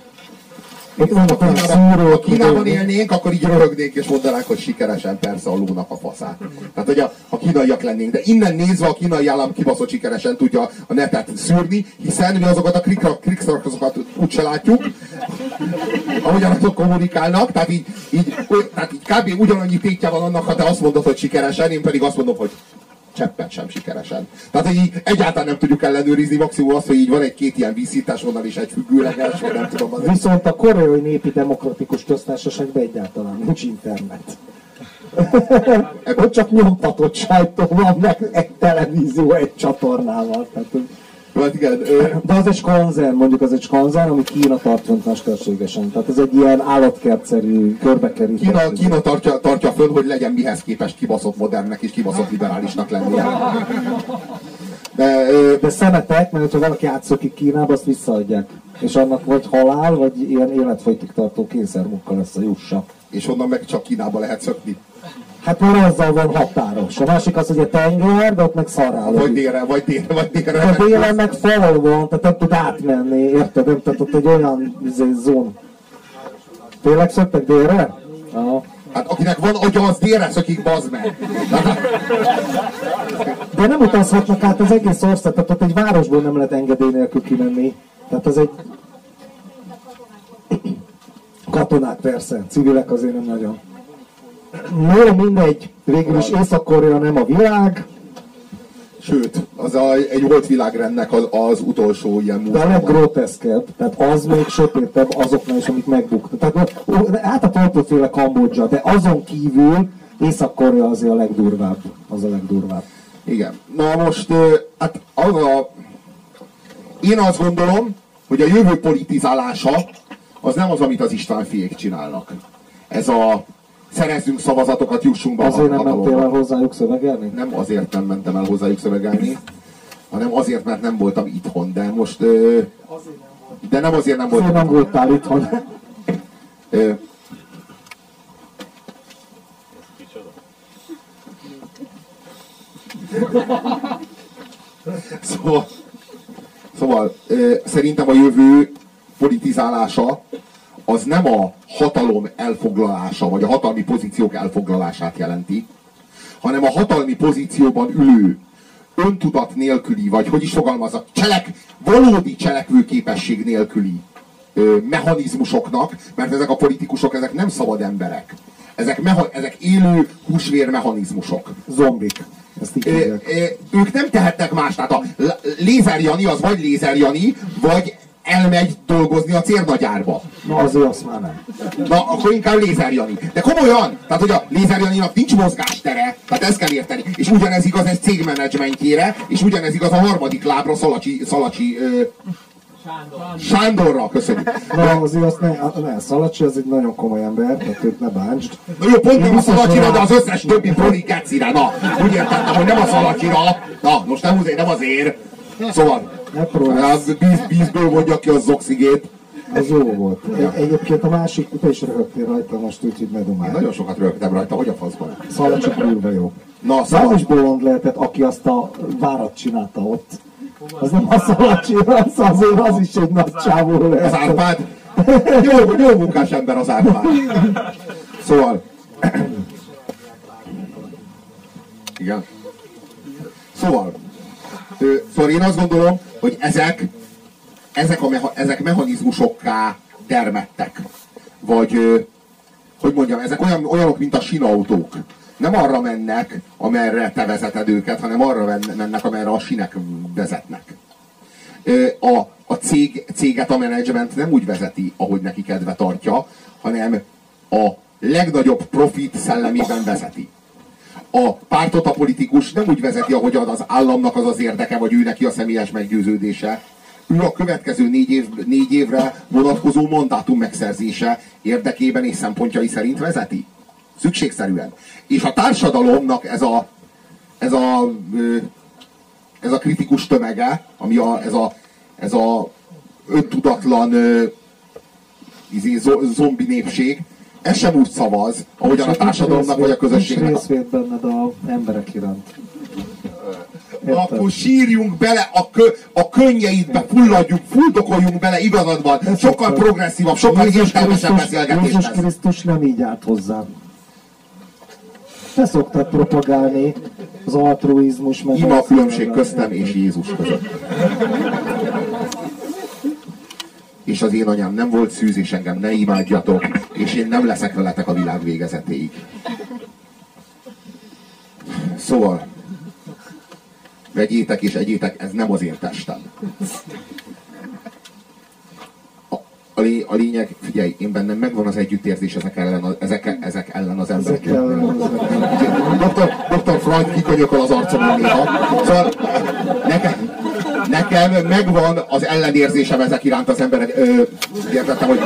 Ha Kínában élnénk, akkor így röhögnénk és mondanánk, hogy sikeresen persze a lónak a faszát. Tehát, hogy a kínaiak lennénk. De innen nézve a kínai állam kibaszott sikeresen tudja a netet szűrni, hiszen mi azokat a krikszarakozokat úgyse látjuk, ahogyan azok kommunikálnak, tehát így kb. Ugyanannyi tétje van annak, ha te azt mondod, hogy sikeresen, én pedig azt mondom, hogy cseppet sem sikeresen. Tehát, hogy így egyáltalán nem tudjuk ellenőrizni, maximum az, hogy így van egy-két ilyen vízszítás vonal és egy függőleges, vagy nem tudom. Az viszont a Koreai Népi Demokratikus Köztársaságban egyáltalán nincs internet. Ott csak nyomtatott sajtó van, meg egy televízió, egy csatornával. Tehát, hát igen, de az egy skanzen, mondjuk az egy skanzen, ami Kína tart fönt mesterségesen. Tehát ez egy ilyen állatkertszerű, körbekerített. Kína tartja fönn, hogy legyen mihez képest kibaszott modernnek és kibaszott liberálisnak lennie. De szemetek, mert ha valaki átszökik Kínába, azt visszaadják. És annak vagy halál, vagy ilyen életfogytig tartó kényszermunka lesz a jussa. És onnan meg csak Kínába lehet szökni. Hát már azzal van határos. A másik az, hogy a tenger, de ott meg szarál. Vagy délre. A délen meg fal van, tehát nem tud átmenni, érted? Nem, tehát ott egy olyan zón. Tényleg szöktek délre? Aha. Hát akinek van agya, az délre szökik, bazd meg. De nem utazhatnak át az egész ország, tehát ott egy városból nem lehet engedély nélkül kimenni. Tehát az egy... Katonák persze, civilek azért nem nagyon. No, mindegy, végül is Észak-Korea nem a világ. Sőt, az egy volt világrendnek az utolsó ilyen múlva. De a leggroteszkebb, tehát az még sötétebb azoknál is, amik megbuktak. Tehát átapoltóféle Kambodzsa, de azon kívül Észak-Korea azért a legdurvább. Az a legdurvább. Igen. Na most, hát én azt gondolom, hogy a jövő politizálása az nem az, amit az Istvánfiék csinálnak. Ez a szerezzünk szavazatokat, jussunk be a hatalomba. Azért nem mentél el hozzájuk szövegelni? Nem azért nem mentem el hozzájuk szövegelni, hanem azért, mert nem voltam itthon. De most... de nem azért nem voltam. Azért nem voltál itthon. Szóval szerintem a jövő politizálása az nem a hatalom elfoglalása, vagy a hatalmi pozíciók elfoglalását jelenti, hanem a hatalmi pozícióban ülő, öntudat nélküli, vagy hogy is fogalmazzak, valódi cselekvőképesség nélküli mechanizmusoknak, mert ezek a politikusok, ezek nem szabad emberek. Ezek élő húsvér mechanizmusok. Zombik. Ők nem tehetnek más. Tehát a Lézer Jani az vagy Lézer Jani, vagy elmegy dolgozni a cérnagyárba. Na azért azt már nem. Na, akkor inkább Lézer Jani. De komolyan! Tehát, hogy a Lézer Janinak nincs mozgástere, tehát ezt kell érteni. És ugyanez igaz egy cég menedzsmentjére, és ugyanez igaz a harmadik lábra Szalacsi Sándorra, köszönjük. Na, azért azt ne, Szalacsi az egy nagyon komoly ember, tehát őt ne bántsd. Na jó, pont nem a Szalacsira, de az összes többi Tony Kecire, na. Úgy értettem, hogy nem a Szalacsira. Na, most nem azért. Szóval, bízből mondja ki az oxigét. Ez jó volt. Egyébként a másik, te is röhögtél rajta most, úgyhogy ne domálj. Nagyon sokat röhögtem rajta, hogy a faszban? Szalacsi kurva jó. Na, az is bolond lehetett, aki azt a várat csinálta ott. Az nem a Szalacsi, azért az is egy nagy csávó lehet. Az Árpád? Jó munkás ember az Árpád. Szóval... Igen. Szóval én azt gondolom, hogy ezek mechanizmusokká termettek. Vagy, hogy mondjam, ezek olyanok, mint a sinautók. Nem arra mennek, amerre te vezeted őket, hanem arra mennek, amerre a sinek vezetnek. A céget a menedzsment nem úgy vezeti, ahogy neki kedve tartja, hanem a legnagyobb profit szellemében vezeti. A pártot a politikus nem úgy vezeti, ahogy az államnak az érdeke, vagy ő neki a személyes meggyőződése. ő a következő 4 évre vonatkozó mandátum megszerzése érdekében és szempontjai szerint vezeti. Szükségszerűen. És a társadalomnak ez a kritikus tömege, ami ez a öntudatlan zombi népség, ez sem úgy szavaz, ahogyan a társadalomnak vagy a közösségnek. Nincs részvét benned az emberek iránt. Akkor sírjunk bele a könnyeidbe, fulladjunk, fuldokoljunk bele, igazad van. Sokkal progresszívabb, sokkal értelmesebb beszélgetés. Jézus Krisztus nem így állt hozzá. Te szoktad propagálni az altruizmus, meg Ima a különbség köztem és Jézus között. És az én anyám nem volt szűz, és engem ne imádjatok, és én nem leszek veletek a világ végezetéig. Szóval, vegyétek és egyétek, ez nem az én testem. A lényeg, figyelj, én bennem megvan az együttérzés ezek ellen az emberekkel. Dr. Freud kikönyököl az arcomon néha. Szóval nekem megvan az ellenérzésem ezek iránt az emberek. Értettem, hogy...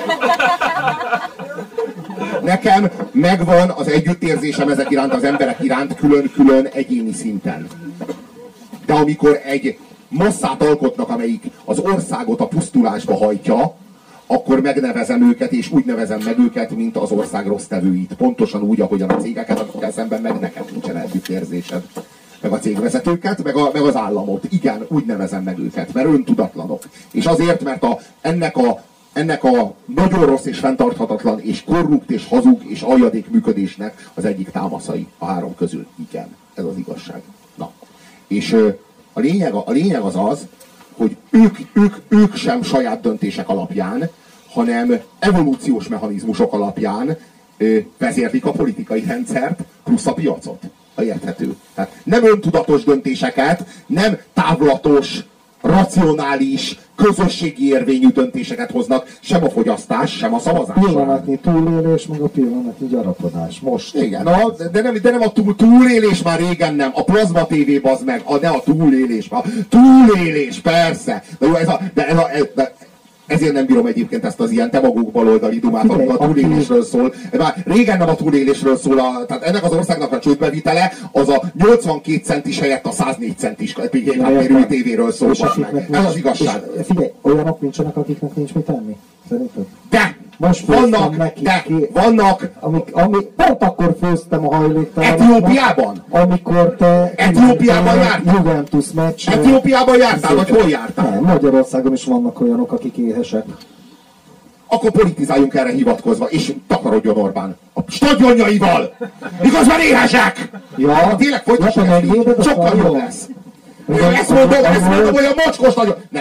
Nekem megvan az együttérzésem ezek iránt az emberek iránt külön-külön egyéni szinten. De amikor egy masszát alkotnak, amelyik az országot a pusztulásba hajtja, akkor megnevezem őket, és úgy nevezem meg őket, mint az ország rossz tevőit. Pontosan úgy, ahogyan a cégeket, akikkel szemben meg nekem nincsen együttérzésed. Meg a cégvezetőket, meg az államot. Igen, úgy nevezem meg őket, mert öntudatlanok. És azért, mert ennek a nagyon rossz és fenntarthatatlan, és korrupt, és hazug, és aljadék működésnek az egyik támaszai a 3 közül. Igen, ez az igazság. Na. És a lényeg az, hogy ők sem saját döntések alapján, hanem evolúciós mechanizmusok alapján vezérlik a politikai rendszert plusz a piacot. Érthető. Tehát nem öntudatos döntéseket, nem távlatos, racionális, közösségi érvényű döntéseket hoznak, sem a fogyasztás, sem a szavazás. Pillanatnyi túlélés, meg a pillanatnyi gyarapodás. Most. Igen, de nem a túlélés már régen nem. A plazma tévé bazd meg, ne a túlélés. A túlélés, persze. De jó, ezért nem bírom egyébként ezt az ilyen demagóg baloldali dumát, amikor a túlélésről szól. Már régen nem a túlélésről szól, tehát ennek az országnak a csődbevitele az a 82 centis helyett a 104 centis pénzmérői tévéről szól. Ez az igazság. Figyelj, olyanok nincsenek, akiknek nincs mit tenni. Szerinted? De! Most vannak! Pont akkor főztem a hajléktalanoknak. Etiópiában? Amikor te... Etiópiában jártál? Juventus meccs. Etiópiában jártál, vagy hol jártál? Nem, Magyarországon is vannak olyanok, akik éhesek. Akkor politizáljunk erre hivatkozva, és takarodjon Orbán. A stadionjaival! Miközben éhesek! Ja, tényleg folytassuk ezt így. Sokkal jobb lesz. Ezt mondom, hogy a mocskos stadion. Nem,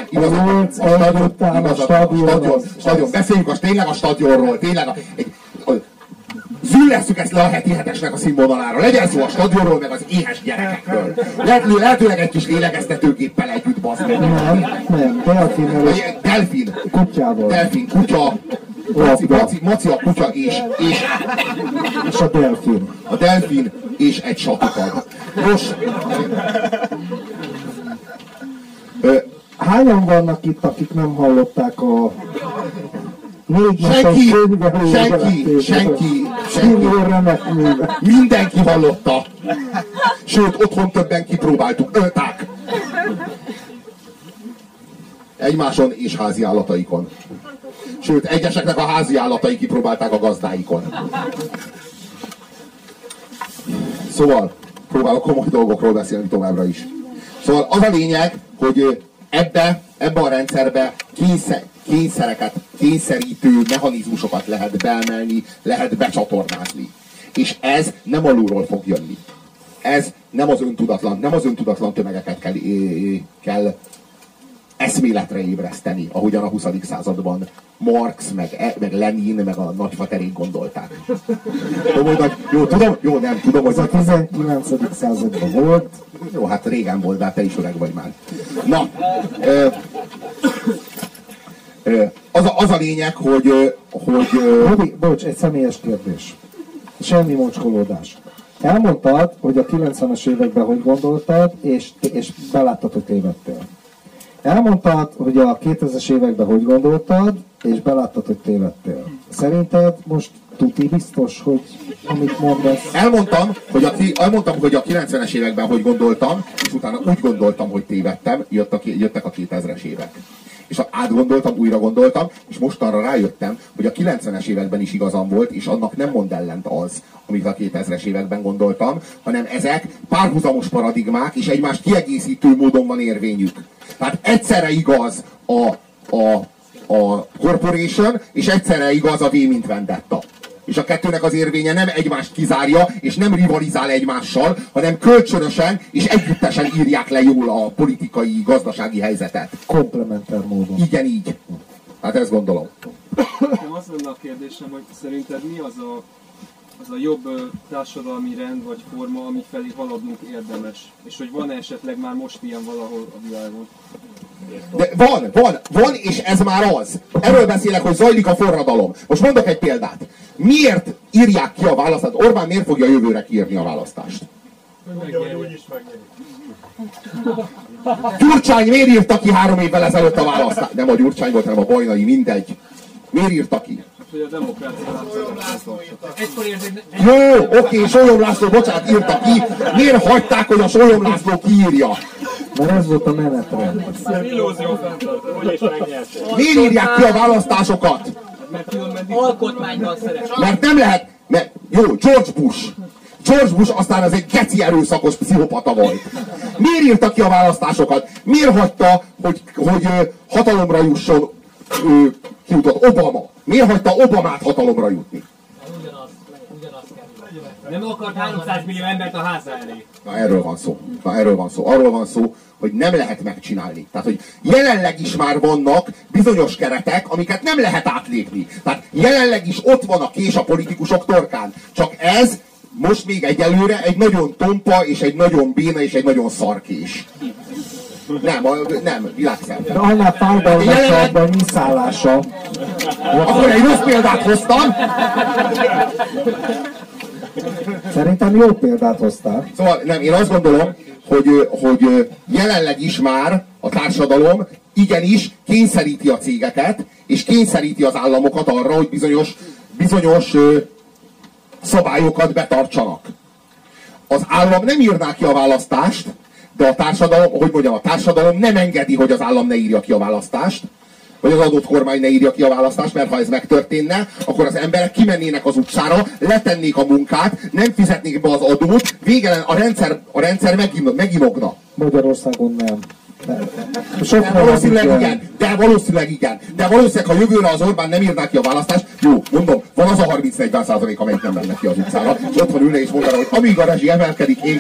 stadion. Beszéljünk tényleg a stadionról. Tényleg züllesszük ezt le a heti hetesnek a színvonalára. Legyen szó a stadionról, meg az éhes gyerekekről. Lehetőleg egy kis lélegeztetőgéppel együtt, bazd meg. Nem, delfin. Kutyával. Delfin, kutya. Maci a kutya és a delfin. A delfin és egy satupad. Nos, hányan vannak itt, akik nem hallották a senki. Mindenki hallotta. Sőt, otthon többen kipróbáltuk. Ölták. Egymáson és házi állataikon. Sőt, egyeseknek a házi állatai kipróbálták a gazdáikon. Szóval, próbálok komoly dolgokról beszélni továbbra is. Szóval az a lényeg, hogy ebbe a rendszerbe kényszerítő mechanizmusokat lehet beemelni, lehet becsatornázni. És ez nem alulról fog jönni. Ez nem az öntudatlan tömegeket kell eszméletre ébreszteni, ahogyan a 20. században Marx, meg Lenin, meg a nagyfaterék gondolták. Tudom, hogy ez a 19. században volt. Jó, hát régen volt, de hát te is öreg vagy már. Na, az a lényeg, hogy... Robi, bocs, egy személyes kérdés. Semmi mocskolódás. Elmondtad, hogy a 90-es években hogy gondoltad, és beláttad, hogy tévedtél. elmondtad, hogy a 2000-es években hogy gondoltad, és beláttad, hogy tévedtél. Szerinted most tuti biztos, hogy amit mondasz? Elmondtam, hogy a 90-es években hogy gondoltam, és utána úgy gondoltam, hogy tévedtem, jöttek a 2000-es évek. És átgondoltam, újra gondoltam, és mostanra rájöttem, hogy a 90-es években is igazam volt, és annak nem mond ellent az, amit a 2000-es években gondoltam, hanem ezek párhuzamos paradigmák, és egymást kiegészítő módon van érvényük. Tehát egyszerre igaz a Corporation, és egyszerre igaz a V mint Vendetta. És a kettőnek az érvénye nem egymást kizárja, és nem rivalizál egymással, hanem kölcsönösen és együttesen írják le jól a politikai, gazdasági helyzetet. Komplementer módon. Igen, így. Hát ezt gondolom. Nem az lenne a kérdésem, hogy szerinted mi az a jobb társadalmi rend vagy forma, ami felé haladnunk érdemes? És hogy van-e esetleg már most ilyen valahol a világon? De van, és ez már az. Erről beszélek, hogy zajlik a forradalom. Most mondok egy példát. Miért írják ki a választást? Orbán miért fogja jövőre kiírni a választást? Gyurcsány miért írta ki 3 évvel ezelőtt a választást? Nem a Gyurcsány volt, hanem a Bajnai, mindegy. Miért írta ki? Hogy a demokráciának Jó, oké, Sólyom László, bocsánat, írta ki. Miért hagyták, hogy a Sólyom László kiírja? Mert ez volt a menetrend. Miért írják ki a választásokat? Alkotmányban szerep. Mert nem lehet... Jó, George Bush aztán az egy geci erőszakos pszichopata volt. Miért írta ki a választásokat? Miért hagyta, hogy hatalomra jusson Obama? Miért hagyta Obamát hatalomra jutni? Nem akart 300 millió embert a háza elé. Na erről van szó. Arról van szó, hogy nem lehet megcsinálni. Tehát, hogy jelenleg is már vannak bizonyos keretek, amiket nem lehet átlépni. Tehát jelenleg is ott van a kés a politikusok torkán. Csak ez most még egyelőre egy nagyon tompa, és egy nagyon béna, és egy nagyon szarkés. Nem, világszerte. De annál fájdalmasabb a nyiszállása. Akkor egy rossz példát hoztam. Szerintem jó példát hoztál. Szóval nem, én azt gondolom, hogy jelenleg is már a társadalom igenis kényszeríti a cégeket, és kényszeríti az államokat arra, hogy bizonyos szabályokat betartsanak. Az állam nem írná ki a választást, de a társadalom nem engedi, hogy az állam ne írja ki a választást, vagy az adott kormány ne írja ki a választást, mert ha ez megtörténne, akkor az emberek kimennének az utcára, letennék a munkát, nem fizetnék be az adót, végelen a rendszer meginogna. Magyarországon nem. De valószínűleg igen. De valószínűleg, ha jövőre az Orbán nem írná ki a választást, jó, mondom, van az a 30-40%, amelyik nem menne ki az utcára, és ott van ülne és mondaná, hogy amíg a rezsi emelkedik, én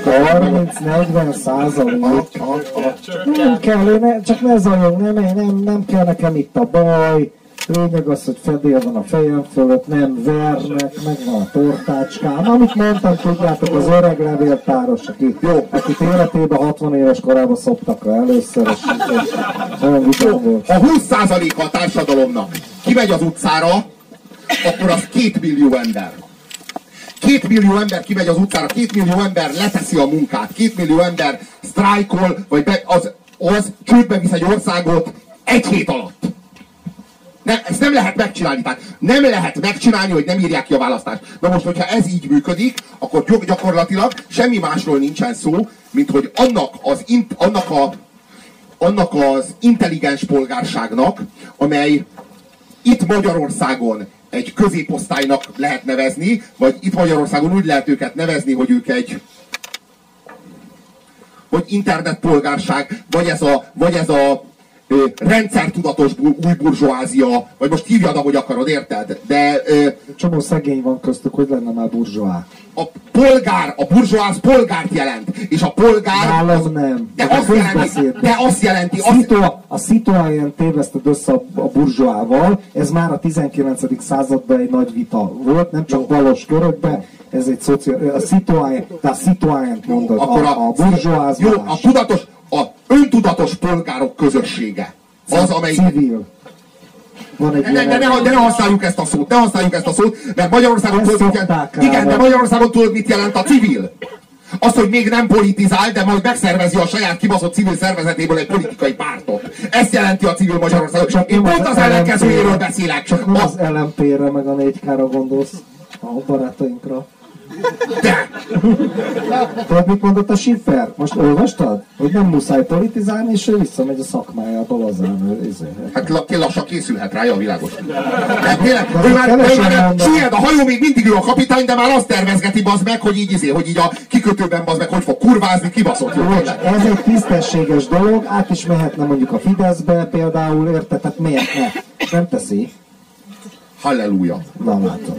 30-40%. Nem kell, csak ne zajong, nem kell nekem itt a baj. Lényeg az, hogy fedél van a fejem fölött, nem vernek, megvan a tortácskám. Amit mondtam, tudjátok, az öreg levéltáros, akit életében 60 éves korában szoptak le először, és olyan vitám volt. Ha 20%-a a társadalomnak kimegy az utcára, akkor az 2 millió ember. 2 millió ember kimegy az utcára, 2 millió ember leteszi a munkát, 2 millió ember sztrájkol, vagy az csődbe visz egy országot 1 hét alatt. Ezt nem lehet megcsinálni. Tehát nem lehet megcsinálni, hogy nem írják ki a választást. Na most, hogyha ez így működik, akkor gyakorlatilag semmi másról nincsen szó, mint hogy annak az intelligens polgárságnak, amely itt Magyarországon egy középosztálynak lehet nevezni, vagy itt Magyarországon úgy lehet őket nevezni, hogy ők hogy internetpolgárság, vagy ez a rendszertudatos új burzsóázia, vagy most hívjad, ahogy akarod, érted? De... Csomó szegény van köztük, hogy lenne már burzsóá. A burzsóá az polgárt jelent, és a polgár... Nálam nem. De azt jelenti... A citoyen téveszted össze a burzsóával, ez már a 19. században egy nagy vita volt, nem csak valós körökben, ez egy a citoyen mondod, a burzsóá az más. A öntudatos polgárok közössége. Az, amely... Civil. De ne használjuk ezt a szót, mert Magyarországon tudod, mit jelent a civil. Azt, hogy még nem politizál, de majd megszervezi a saját kibaszott civil szervezetéből egy politikai pártot. Ezt jelenti a civil Magyarország. Én pont az ellenkezőjéről beszélek. Csak nem az LMP-re meg a 4K-ra gondolsz, a barátainkra. De! Tudod, mit mondott a Schiffer? Most olvastad? Hogy nem muszáj politizálni, és ő visszamegy a szakmájába lazán. Hát lassan készülhet rá, a világos. Hát tényleg, ő már süllyed a hajó, még mindig ő a kapitány, de már azt tervezgeti, bazd meg, hogy így a kikötőben, bazd meg, hogy fog kurvázni, kibaszott jó. Ez egy tisztességes dolog, át is mehetne mondjuk a Fideszbe például, érted? Tehát miért ne? Nem teszi? Halleluja. Na, látod.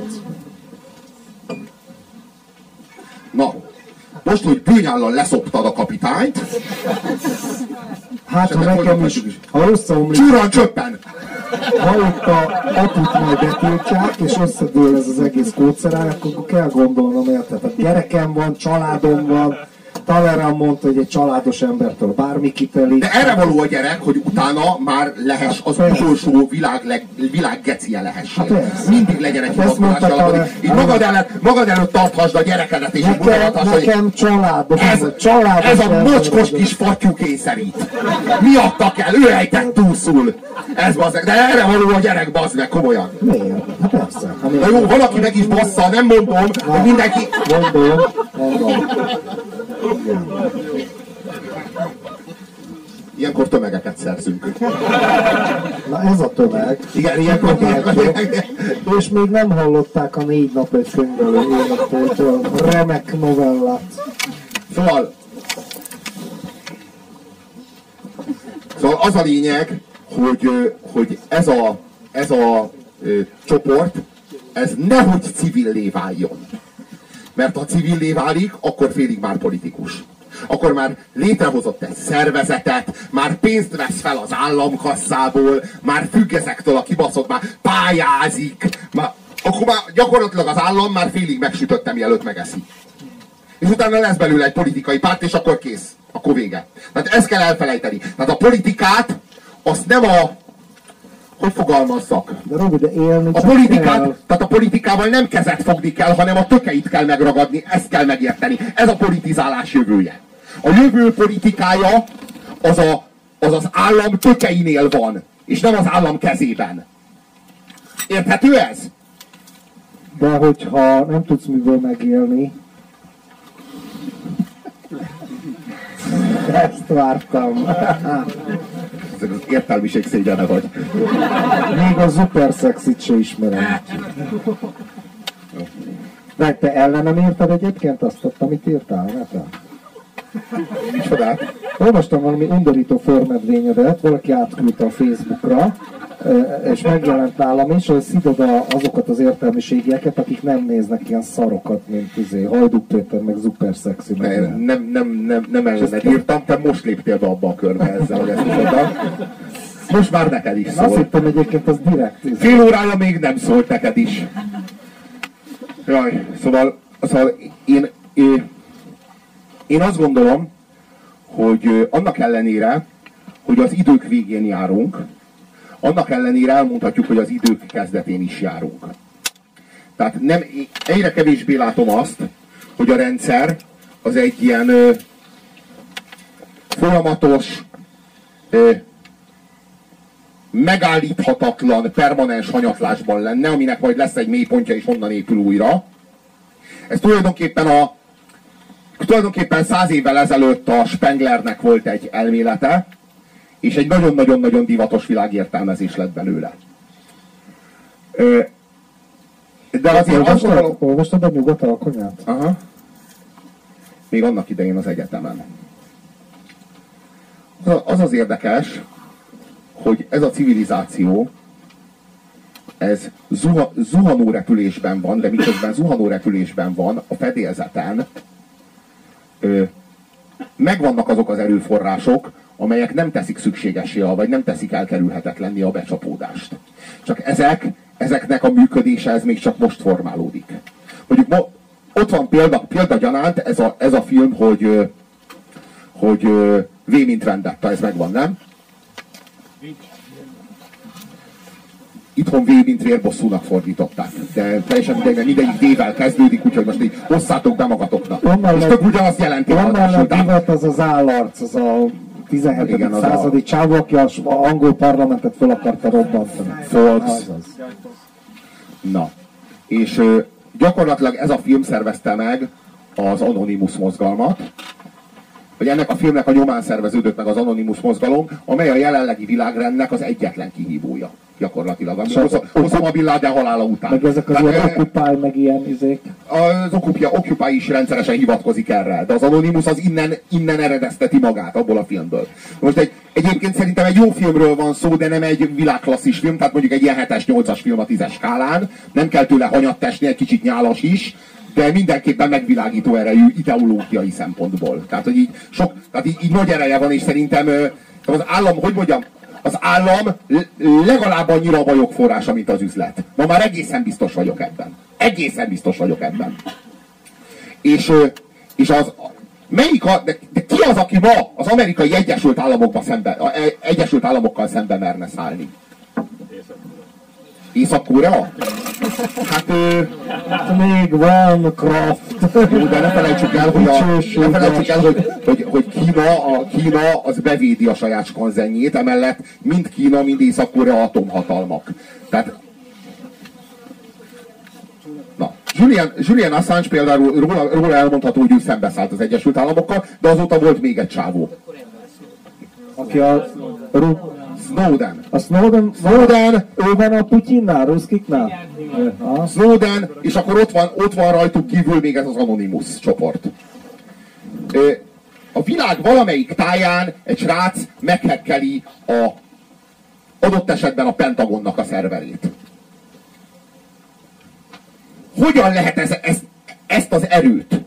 Na, most, hogy bűnyállal leszoptad a kapitányt, hát, ha nekem is, ha összeomlik, csúran csöppen! ha ott a aput majd betiltják, és összedől ez az egész kódszeráj, akkor kell gondolnom, érted? Tehát gyerekem van, családom van, Talleyrand mondta, hogy egy családos embertől bármi kitelik. De erre való a gyerek, hogy utána már lehess az utolsó világ gecie lehessen. Hát mindig legyen egy hivatkozási alapod. Így magad előtt tarthasd a gyerekedet, és így mutathass, hogy nekem családos ez a mocskos kis fattyú kényszerít. Miatta kell, ő ejtett túlszul. Ez bazzeg, de erre való a gyerek, bazd meg, komolyan. Miért? Hát persze. Na jó, valaki meg is bassza, nem mondom, hogy mindenki... Mondom. Ilyenkor tömegeket szerzünk. Na ez a tömeg. Igen, ilyenkor és még nem hallották a 4 nap egy könyvelő életétől remek novellát. Szóval az a lényeg, hogy ez a csoport, ez nehogy civillé váljon. Mert ha civillé válik, akkor félig már politikus. Akkor már létrehozott egy szervezetet, már pénzt vesz fel az államkasszából, már függ ezektől a kibaszott, már pályázik, akkor már gyakorlatilag az állam már félig megsütötte, mielőtt megeszi. És utána lesz belőle egy politikai párt, és akkor kész. Akkor vége. Tehát ezt kell elfelejteni. Tehát a politikát, azt nem hogy fogalmazzak? De Robi, de élni a politikát, tehát a politikával nem kezet fogni kell, hanem a tökeit kell megragadni, ezt kell megérteni. Ez a politizálás jövője. A jövő politikája az állam tökeinél van, és nem az állam kezében. Érthető ez? De hogyha nem tudsz miből megélni, ezt vártam. Ez az értelmiség szégyene vagy. Még a szuper szexit se ismerem. De te ellenem írtad egyébként azt, amit írtál, neten? Micsodát? Olvastam valami undorító förmedvényedet, valaki átküldte a Facebookra, és megjelent nálam is, hogy szidod azokat az értelmiségieket, akik nem néznek ilyen szarokat, mint Hajduk Péter, meg Super Sexy. Nem ellened írtam, te most léptél be abba a körbe ezzel, hogy ezt mondtam. Most már neked is szól. Azt hittem egyébként, az direkt. Fél órája még nem szólt neked is. Jaj, szóval én azt gondolom, hogy annak ellenére, hogy az idők végén járunk, annak ellenére elmondhatjuk, hogy az idők kezdetén is járunk. Tehát egyre kevésbé látom azt, hogy a rendszer az egy ilyen folyamatos, megállíthatatlan, permanens hanyatlásban lenne, aminek majd lesz egy mélypontja, és onnan épül újra. Ez tulajdonképpen 100 évvel ezelőtt a Spenglernek volt egy elmélete, és egy nagyon-nagyon-nagyon divatos világértelmezés lett belőle. De azért azt gondolom... Olvastad a Nyugat alkonyát? Aha. Még annak idején az egyetemen. Az az érdekes, hogy ez a civilizáció, ez zuhanó repülésben van, de miközben zuhanó repülésben van, a fedélzeten megvannak azok az erőforrások, amelyek nem teszik szükségessé, vagy nem teszik elkerülhetetlenné a becsapódást. Csak ezeknek a működése, ez még csak most formálódik. Mondjuk ott van példagyanánt ez a film, hogy V mint Vendetta, ez megvan, nem? Itthon V mint vérbosszúnak fordították, de teljesen mindegy V-vel kezdődik, úgyhogy most így hosszátok be magatoknak. És tök ugyanazt jelenti. Onnan lett divat az az állarc, az a 17. Igen, az századi csávó, aki az angol parlamentet fel akarta robbantani. Na, és gyakorlatilag ez a film szervezte meg az Anonymous mozgalmat, hogy ennek a filmnek a nyomán szerveződött meg az Anonymous mozgalom, amely a jelenlegi világrendnek az egyetlen kihívója. Gyakorlatilag. Osama Bin Laden halála után. Meg ezek az ilyen Occupy, meg ilyen izék. Az Occupy is rendszeresen hivatkozik erre, de az Anonymous az innen eredezteti magát, abból a filmből. Most egyébként szerintem egy jó filmről van szó, de nem egy világklasszis film, tehát mondjuk egy ilyen 7-es, 8-as film a 10-es skálán. Nem kell tőle hanyatt esni, egy kicsit nyálas is, de mindenképpen megvilágító erejű ideológiai szempontból. Tehát, hogy így nagy ereje van, és szerintem az állam, hogy mondjam, az állam legalább annyira a bajok forrása, mint az üzlet. Ma már egészen biztos vagyok ebben. Egészen biztos vagyok ebben. És az, de ki az, aki ma az amerikai Egyesült Államokkal szembe merne szállni? Észak-Korea? Hát még van Kraft. Jó, de ne felejtsük el, hogy Kína az bevédi a saját skanzenjét, emellett mind Kína, mind Észak-Korea atomhatalmak. Tehát na, Julian Assange például róla elmondható, hogy ő szembeszállt az Egyesült Államokkal, de azóta volt még egy csávó. Aki a Snowden. A Snowden, ő van a Putyinnál, ruszkiknál? Snowden, és akkor ott van rajtuk kívül még ez az Anonymous csoport. A világ valamelyik táján egy srác meghekkeli adott esetben a Pentagonnak a szerverét. Hogyan lehet ezt az erőt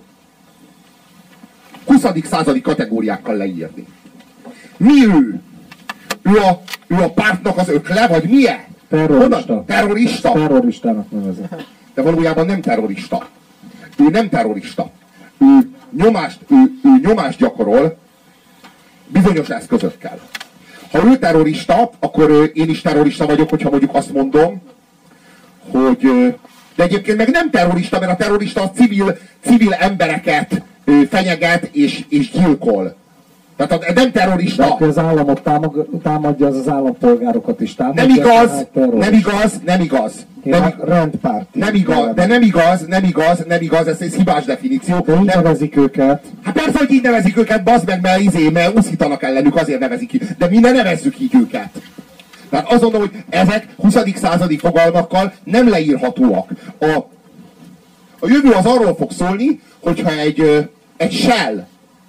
20. századi kategóriákkal leírni? Mi ő? Ő a pártnak az ökle, vagy milyen? Terrorista. Terrorista? Terroristának nevezett. De valójában nem terrorista. Ő nem terrorista. Ő nyomást gyakorol bizonyos eszközökkel. Ha ő terrorista, akkor én is terrorista vagyok, hogyha mondjuk azt mondom, hogy... De egyébként meg nem terrorista, mert a terrorista a civil embereket fenyeget és gyilkol. Tehát nem terrorista. De akkor az államot támadja, az állampolgárokat is támadja. Nem igaz. Rendpárti. Nem igaz, ez hibás definíció. De így nevezik őket. Hát persze, hogy így nevezik őket, bazd meg, mert uszítanak ellenük, azért nevezik így. De mi ne nevezzük így őket. Tehát azt mondom, hogy ezek 20. századi fogalmakkal nem leírhatóak. A jövő az arról fog szólni, hogyha egy shell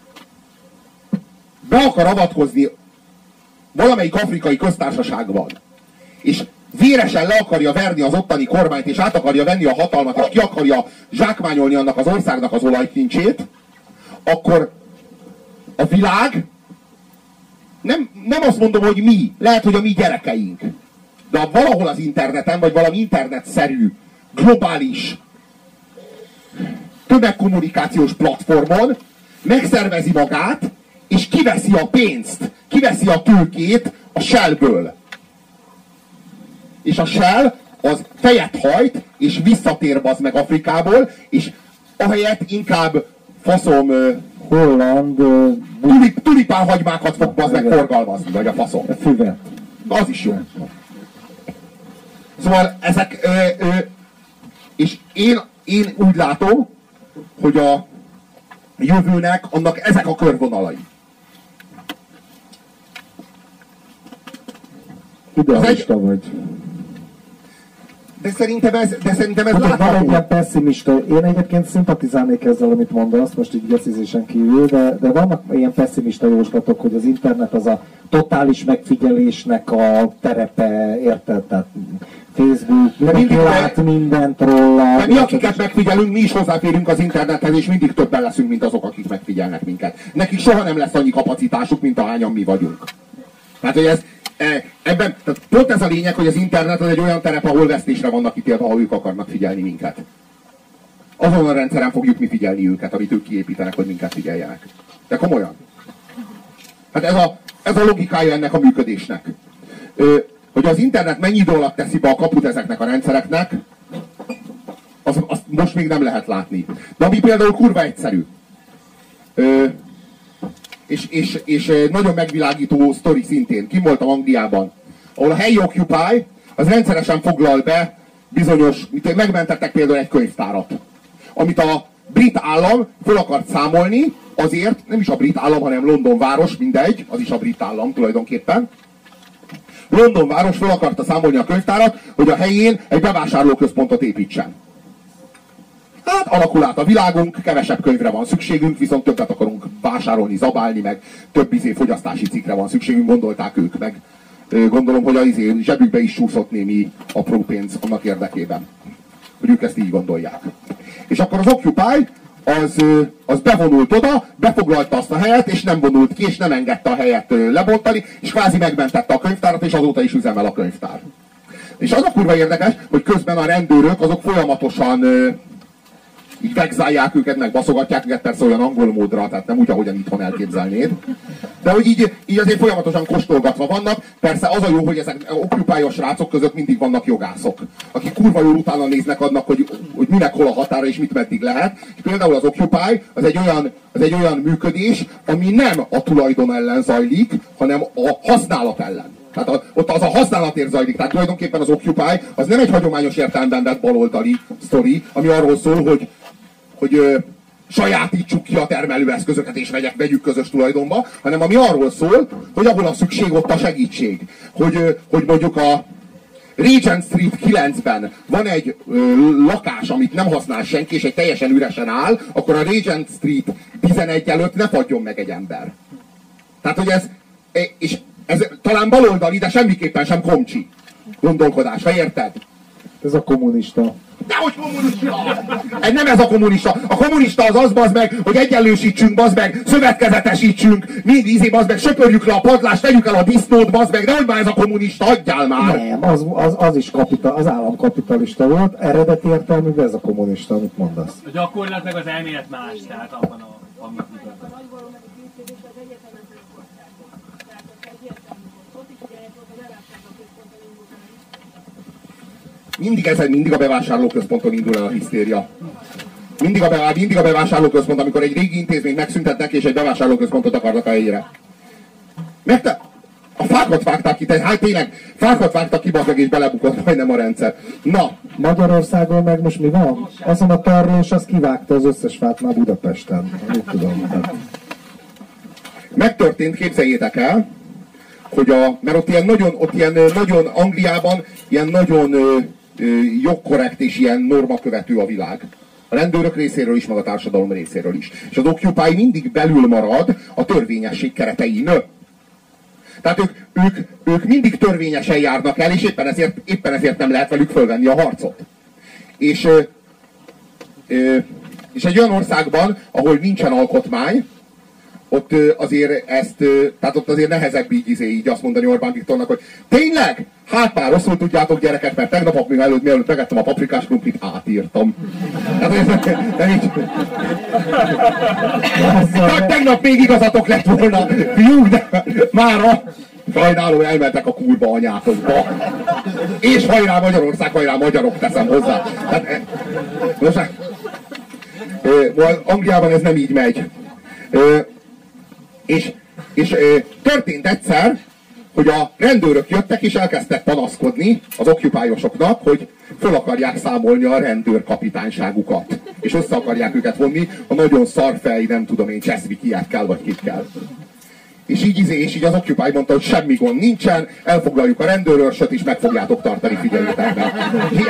be akar avatkozni valamelyik afrikai köztársaságban, és véresen le akarja verni az ottani kormányt, és át akarja venni a hatalmat, és ki akarja zsákmányolni annak az országnak az olajkincsét, akkor a világ, nem azt mondom, hogy mi, lehet, hogy a mi gyerekeink, de valahol az interneten, vagy valami internetszerű, globális tömegkommunikációs platformon megszervezi magát, és kiveszi a pénzt, kiveszi a tőkét a Shellből. És a Shell az fejet hajt, és visszatér bazd meg Afrikából, és ahelyett inkább faszom holland tulipánhagymákat fog bazd meg forgalmazni, vagy a faszom. Füvet. Az is jó. Szóval ezek, és én úgy látom, hogy a jövőnek annak ezek a körvonalai. Idealista vagy. De szerintem ez Van egy látható. ilyen pessimista, én egyébként szimpatizálnék ezzel, amit mondasz, most így gecizésen kívül, de vannak ilyen pessimista jóslatok, hogy az internet az a totális megfigyelésnek a terepe, érted? Tehát Facebook, mindenki lát mindent róla. De mi, akiket megfigyelünk, mi is hozzáférünk az internethez, és mindig többen leszünk, mint azok, akik megfigyelnek minket. Nekik soha nem lesz annyi kapacitásuk, mint ahányan mi vagyunk. Tehát, hogy ebben, tehát pont ez a lényeg, hogy az internet az egy olyan terep, ahol vesztésre vannak ítélve, ha ők akarnak figyelni minket. Azon a rendszeren fogjuk mi figyelni őket, amit ők kiépítenek, hogy minket figyeljenek. De komolyan. Hát ez a logikája ennek a működésnek. Hogy az internet mennyi idő alatt teszi be a kaput ezeknek a rendszereknek, azt most még nem lehet látni. De ami például kurva egyszerű. és nagyon megvilágító sztori szintén. Kim voltam Angliában, ahol a helyi Occupy az rendszeresen foglal be bizonyos, megmentettek például egy könyvtárat, amit a brit állam föl akart számolni, azért, nem is a brit állam, hanem London város, mindegy, az is a brit állam tulajdonképpen. London város föl akarta számolni a könyvtárat, hogy a helyén egy bevásárlóközpontot építsen. Hát alakul át a világunk, kevesebb könyvre van szükségünk, viszont többet akarunk vásárolni, zabálni, meg több fogyasztási cikkre van szükségünk, gondolták ők meg. Gondolom, hogy a zsebükbe is súszott némi apró pénz annak érdekében, hogy ők ezt így gondolják. És akkor az Occupy az bevonult oda, befoglalta azt a helyet, és nem vonult ki, és nem engedte a helyet lebontani, és kvázi megmentette a könyvtárat, és azóta is üzemel a könyvtár. És az a kurva érdekes, hogy közben a rendőrök azok folyamatosan így vegzálják őket, meg baszogatják őket, persze olyan angol módra, tehát nem úgy, ahogyan itthon elképzelnéd. De hogy így azért folyamatosan kóstolgatva vannak. Persze az a jó, hogy ezek Occupy-os srácok között mindig vannak jogászok, akik kurva jól utána néznek annak, hogy minek hol a határa és mit meddig lehet. És például az Occupy az egy olyan működés, ami nem a tulajdon ellen zajlik, hanem a használat ellen. Tehát ott az a használatért zajlik. Tehát tulajdonképpen az Occupy az nem egy hagyományos értelemben vett baloldali sztori, ami arról szól, hogy sajátítsuk ki a termelőeszközöket és vegyük közös tulajdonba, hanem ami arról szól, hogy ahol a szükség, ott a segítség. Hogy mondjuk a Regent Street 9-ben van egy lakás, amit nem használ senki, és egy teljesen üresen áll, akkor a Regent Street 11 előtt ne fagyjon meg egy ember. Tehát, hogy ez talán baloldali, de semmiképpen sem komcsi gondolkodás, érted? Ez a kommunista. Dehogy kommunista! Nem ez a kommunista. A kommunista az bazd meg, hogy egyenlősítsünk, bazd meg, szövetkezetesítsünk, mindig bazd meg, söpörjük le a padlást, vegyük el a disznót, bazd meg, de hogy már ez a kommunista, adjál már! Nem, az is az államkapitalista volt, eredeti értelműben ez a kommunista, amit mondasz. A gyakorlat meg az elmélet más, tehát abban amit mindig a bevásárlóközponton indul el a hisztéria. Mindig a bevásárlóközpont, amikor egy régi intézményt megszüntetnek, és egy bevásárlóközpontot akarnak a helyére. A fákat vágták ki, hát tényleg, fákat vágtak ki, és belebukott majdnem a rendszer. Na. Magyarországon meg most mi van? Azon a tarlós, az kivágta az összes fát már Budapesten. Úgy tudom. Tehát. Megtörtént, képzeljétek el, hogy mert ott ilyen nagyon Angliában ilyen nagyon jogkorrekt és ilyen normakövető a világ. A rendőrök részéről is, meg a társadalom részéről is. És az Occupy mindig belül marad a törvényesség keretein. Tehát ők mindig törvényesen járnak el, és éppen ezért nem lehet velük fölvenni a harcot. És egy olyan országban, ahol nincsen alkotmány, ott azért tehát ott azért nehezebb így azt mondani Orbán Viktornak, hogy tényleg? Hát már rosszul tudjátok, gyerekek, mert tegnap mielőtt megettem a paprikás krumplit, átírtam. Tehát tegnap még igazatok lett volna, fiúk, de mára sajnálom, elmentek a kurva anyátokba. És hajrá Magyarország, hajrá magyarok, teszem hozzá. Angliában ez nem így megy. És történt egyszer, hogy a rendőrök jöttek és elkezdtek panaszkodni az occupályosoknak, hogy föl akarják számolni a rendőrkapitányságukat. És össze akarják őket vonni a nagyon szarfej, nem tudom én, Cseszvikiekkel vagy kikkel. És így az Occupy mondta, hogy semmi gond nincsen, elfoglaljuk a rendőrőrsöt és meg fogjátok tartani, figyeljétek meg. És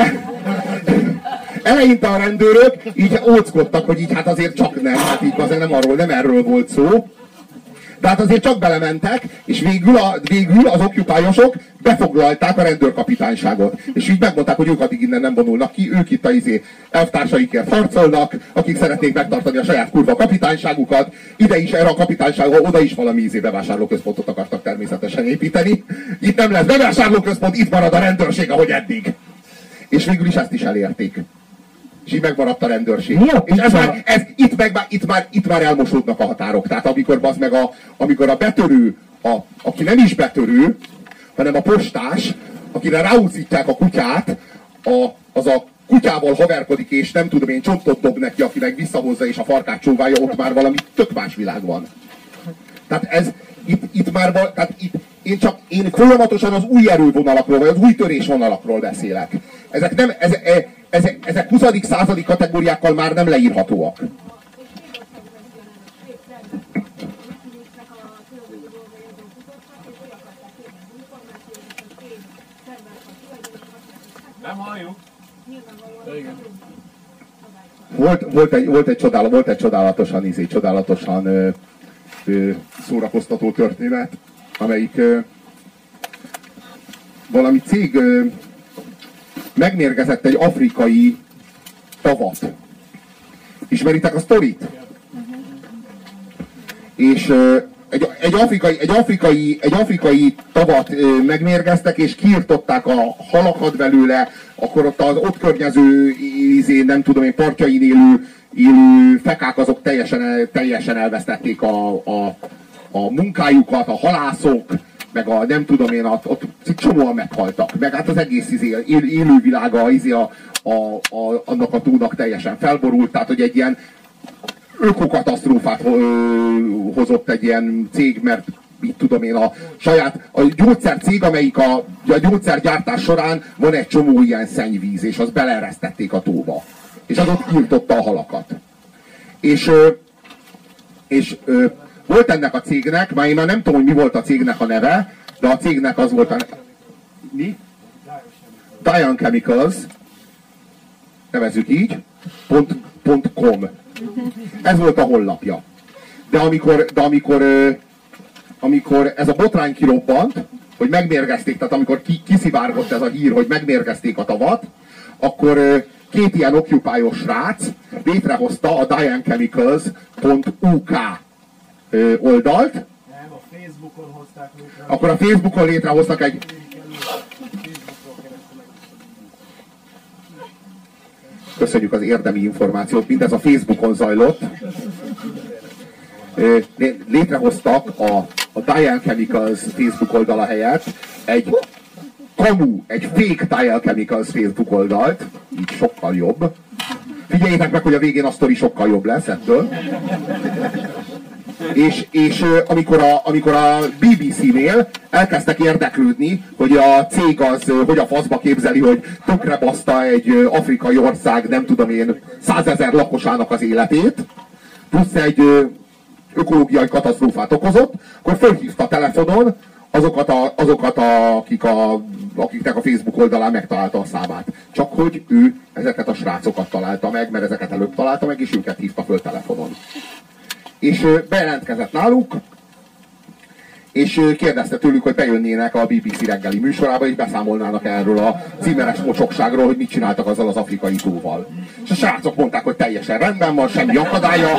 eleinte a rendőrök így óckodtak, hogy így hát azért csak nem, hát így azért nem erről volt szó. De hát azért csak belementek, és végül az occupályosok befoglalták a rendőrkapitányságot. És így megmondták, hogy ők addig innen nem vonulnak ki, ők itt a elvtársaikért harcolnak, akik szeretnék megtartani a saját kurva kapitányságukat. Ide is, erre a kapitányságra, oda is valami bevásárlóközpontot akartak természetesen építeni. Itt nem lesz bevásárlóközpont, itt marad a rendőrség, ahogy eddig. És végül is ezt is elérték. És így megmaradt a rendőrség. És itt már elmosódnak a határok. Tehát amikor a betörő, aki nem is betörő, hanem a postás, akire ráúcítják a kutyát, kutyával haverkodik, és nem tudom én, csontot dob neki, aki meg visszahozza, és a farkát csóválja, ott már valami tök más világ van. Tehát ez, itt már, tehát én folyamatosan az új erővonalakról, vagy az új törésvonalakról beszélek. Ezek nem, ezek 20. századi kategóriákkal már nem leírhatóak. Nem halljuk. Volt egy csodálatosan szórakoztató történet, amelyik valami cég megmérgezett egy afrikai tavat. Ismeritek a sztorit? És egy afrikai tavat megmérgeztek, és kiirtották a halakat belőle, akkor ott az ott környező nem tudom én, partjain élő fekák, azok teljesen elvesztették a munkájukat, a halászok, meg a nem tudom én, ott csomóan meghaltak. Meg hát az egész élővilága annak a tónak teljesen felborult, tehát hogy egy ilyen ökokatasztrófát hozott egy ilyen cég, mert mit tudom én, a gyógyszercég, amelyik a gyógyszergyártás során van egy csomó ilyen szennyvíz, és azt beleeresztették a tóba. És az ott írtotta a halakat. És volt ennek a cégnek, már én már nem tudom, hogy mi volt a cégnek a neve, de a cégnek az volt a mi? Dion Chemicals, nevezzük így, .com. Ez volt a honlapja. De amikor ez a botrány kirobbant, hogy megmérgezték, tehát amikor kiszivárgott ez a hír, hogy megmérgezték a tavat, akkor két ilyen occupy-os srác létrehozta a DionChemicals.uk oldalt. Nem, a Facebookon hozták létre. Akkor a Facebookon létrehoztak egy... Köszönjük az érdemi információt, mindez a Facebookon zajlott. Létrehoztak a Dion Chemicals Facebook oldala helyett egy fake Dion Chemicals Facebook oldalt, így sokkal jobb. Figyeljétek meg, hogy a végén a sztori sokkal jobb lesz ettől. És amikor a BBC-nél elkezdtek érdeklődni, hogy a cég az hogy a faszba képzeli, hogy tönkrebaszta egy afrikai ország, nem tudom én, 100 000 lakosának az életét, plusz egy ökológiai katasztrófát okozott, akkor fölhívta telefonon azokat akiknek a Facebook oldalán megtalálta a számát. Csak hogy ő ezeket a srácokat találta meg, mert ezeket előbb találta meg, és őket hívta föl telefonon. És bejelentkezett náluk, és kérdezte tőlük, hogy bejönnének a BBC reggeli műsorába, és beszámolnának erről a címeres mocsokságról, hogy mit csináltak azzal az afrikai tóval. És a srácok mondták, hogy teljesen rendben van, semmi akadálya.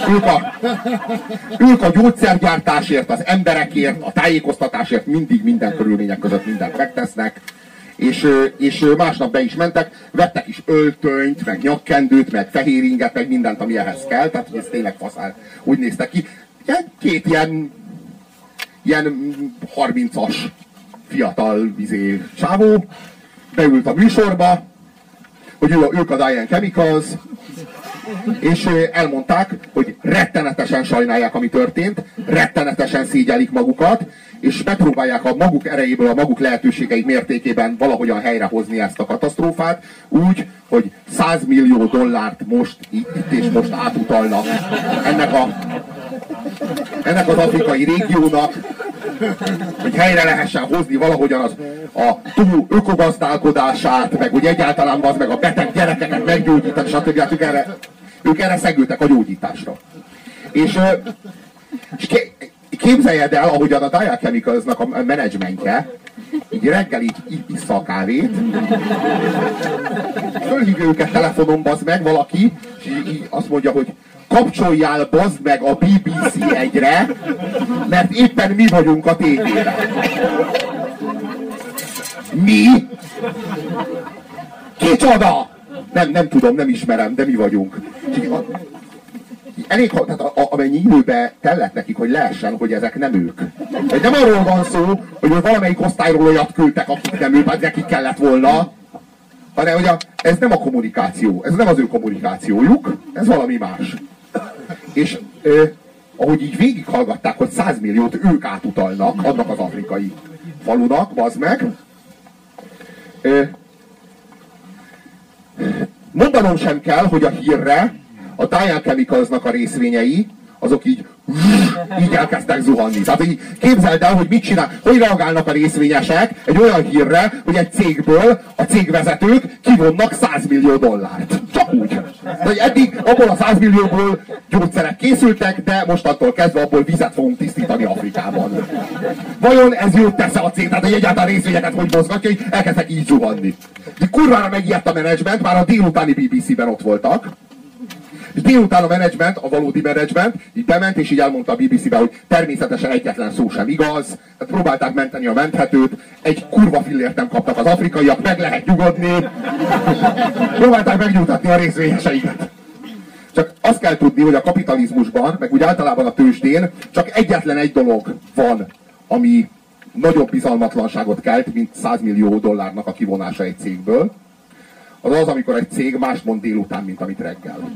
Ők a gyógyszergyártásért, az emberekért, a tájékoztatásért mindig minden körülmények között mindent megtesznek. És másnap be is mentek, vettek is öltönyt, meg nyakkendőt, meg fehéringet, meg mindent, ami ehhez kell, tehát ez tényleg faszán úgy néztek ki. Két ilyen 30-as fiatal csávó beült a műsorba, hogy ők a Dion Chemicals, és elmondták, hogy rettenetesen sajnálják, ami történt, rettenetesen szégyelik magukat, és megpróbálják a maguk erejéből, a maguk lehetőségeik mértékében valahogyan helyrehozni ezt a katasztrófát, úgy, hogy $100 millió most itt és most átutalnak ennek az afrikai régiónak, hogy helyre lehessen hozni valahogyan a túl ökogazdálkodását, meg hogy egyáltalán az meg a beteg gyerekeket meggyógyítani, stb. Ők erre szegültek a gyógyításra. És képzeljed el, ahogyan a Dion Chemicalsnak a menedzsmentje így reggel így issza a kávét, fölhívja őket telefonon, bazd meg valaki, és így azt mondja, hogy kapcsoljál, bazd meg a BBC 1-re, mert éppen mi vagyunk a tévére. Mi? Kicsoda? Nem tudom, nem ismerem, de mi vagyunk. Elég, tehát amennyi időbe tellett nekik, hogy lehessen, hogy ezek nem ők. Hogy nem arról van szó, hogy valamelyik osztályról olyat küldtek, akik nem ők, nekik kellett volna, hanem hogy ez nem a kommunikáció, ez nem az ő kommunikációjuk, ez valami más. És ahogy így végighallgatták, hogy 100 milliót ők átutalnak annak az afrikai falunak, bazd meg, mondanom sem kell, hogy a hírre a Diane Chemicalsnak a részvényei, azok így elkezdtek zuhanni. Tehát így képzeld el, hogy mit csinál, hogy reagálnak a részvényesek egy olyan hírre, hogy egy cégből a cégvezetők kivonnak 100 millió dollárt. Csak úgy. Tehát eddig abból a 100 millióból gyógyszerek készültek, de mostantól kezdve abból vizet fogunk tisztítani Afrikában. Vajon ez jót tesz a cég? Tehát, hogy egyáltalán részvényeket hogy mozgatja, hogy elkezdtek így zuhanni. De kurvára megijedt a menedzsment, már a délutáni BBC-ben ott voltak. És délután a menedzsment, a valódi menedzsment így bement, és így elmondta a BBC-be, hogy természetesen egyetlen szó sem igaz, tehát próbálták menteni a menthetőt, egy kurva fillért nem kaptak az afrikaiak, meg lehet nyugodni, próbálták megnyugtatni a részvényeseiket. Csak azt kell tudni, hogy a kapitalizmusban, meg úgy általában a tőzsdén csak egyetlen egy dolog van, ami nagyobb bizalmatlanságot kelt, mint 100 millió dollárnak a kivonása egy cégből. Az az, amikor egy cég mást mond délután, mint amit reggel.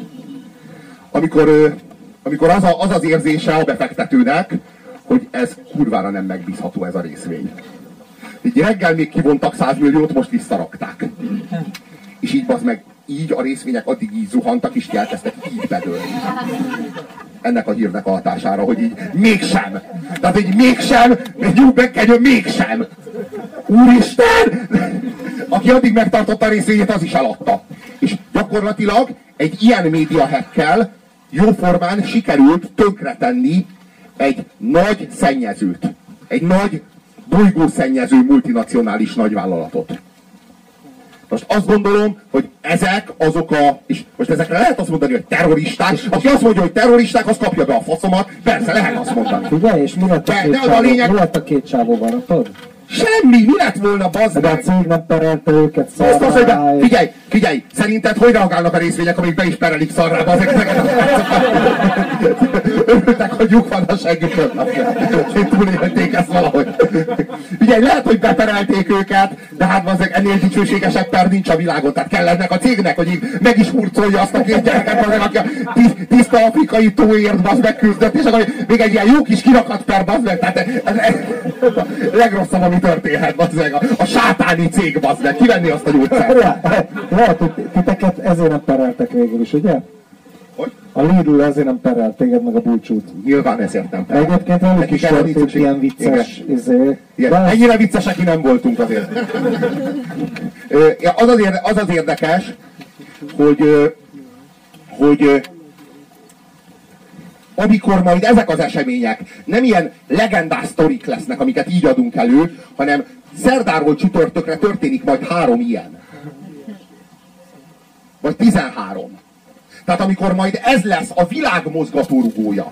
Amikor az az érzése a befektetőnek, hogy ez kurvára nem megbízható ez a részvény. Így reggel még kivontak 100 milliót, most visszarakták. És így bazd meg, így a részvények addig így zuhantak, és elkezdtek így bedőlni. Ennek a hírnek a hatására, hogy így mégsem. Tehát így mégsem, mégsem. Úristen! Aki addig megtartotta a részvényét, az is eladta. És gyakorlatilag egy ilyen médiahackkel jóformán sikerült tönkretenni egy nagy szennyezőt. Egy nagy bolygószennyező multinacionális nagyvállalatot. Most azt gondolom, hogy ezek azok és most ezekre lehet azt mondani, hogy terroristák. Aki azt mondja, hogy terroristák, az kapja be a faszomat. Persze, lehet azt mondani. Figyelj, és mi lett a két csávóval, tudod? Semmi, mi lett volna, bazd meg? De a cég nem perelte őket szarrá. Figyelj, szerinted hogy reagálnak a részvények, amik be is perelik szarrába ezeket? Örültek, hogy lyuk van a seggükön. Hogy túlélték ezt valahogy. Figyelj, lehet, hogy beperelték őket, de hát bazd meg, ennél dicsőségesebb per nincs a világon. Tehát kell ennek a cégnek, hogy így meg is hurcolja azt a két gyereket, bazd meg, aki a tiszta afrikai tóért bazd meg küzdött, és akkor még egy ilyen jó kis kirakat per, bazd meg. Tehát ez legrosszabb, ami történhet, bazd meg. A sátáni cég, bazd meg. Kivenni azt a gyógyszert. Lehet, hogy titeket ezért nem pereltek végül is, ugye? Hogy? A Lidl ezért nem perelt téged meg a búcsút. Nyilván ezért nem perelt. Egyébként velük is történt ilyen vicces Igen. Ennyire viccesek ki nem voltunk azért. Az az érdekes, hogy amikor majd ezek az események nem ilyen legendás sztorik lesznek, amiket így adunk elő, hanem szerdáról csütörtökre történik majd 3 ilyen. Vagy 13. Tehát amikor majd ez lesz a világ mozgatórugója.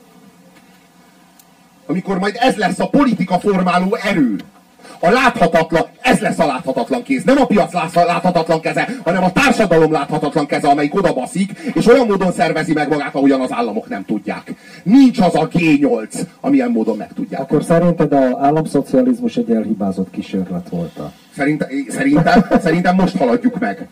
Amikor majd ez lesz a politika formáló erő. A láthatatlan, ez lesz a láthatatlan kéz. Nem a piac láthatatlan keze, hanem a társadalom láthatatlan keze, amelyik odabaszik, és olyan módon szervezi meg magát, ahogyan az államok nem tudják. Nincs az a G8, amilyen módon meg tudják. Akkor szerinted az államszocializmus egy elhibázott kísérlet volt? Szerintem most haladjuk meg.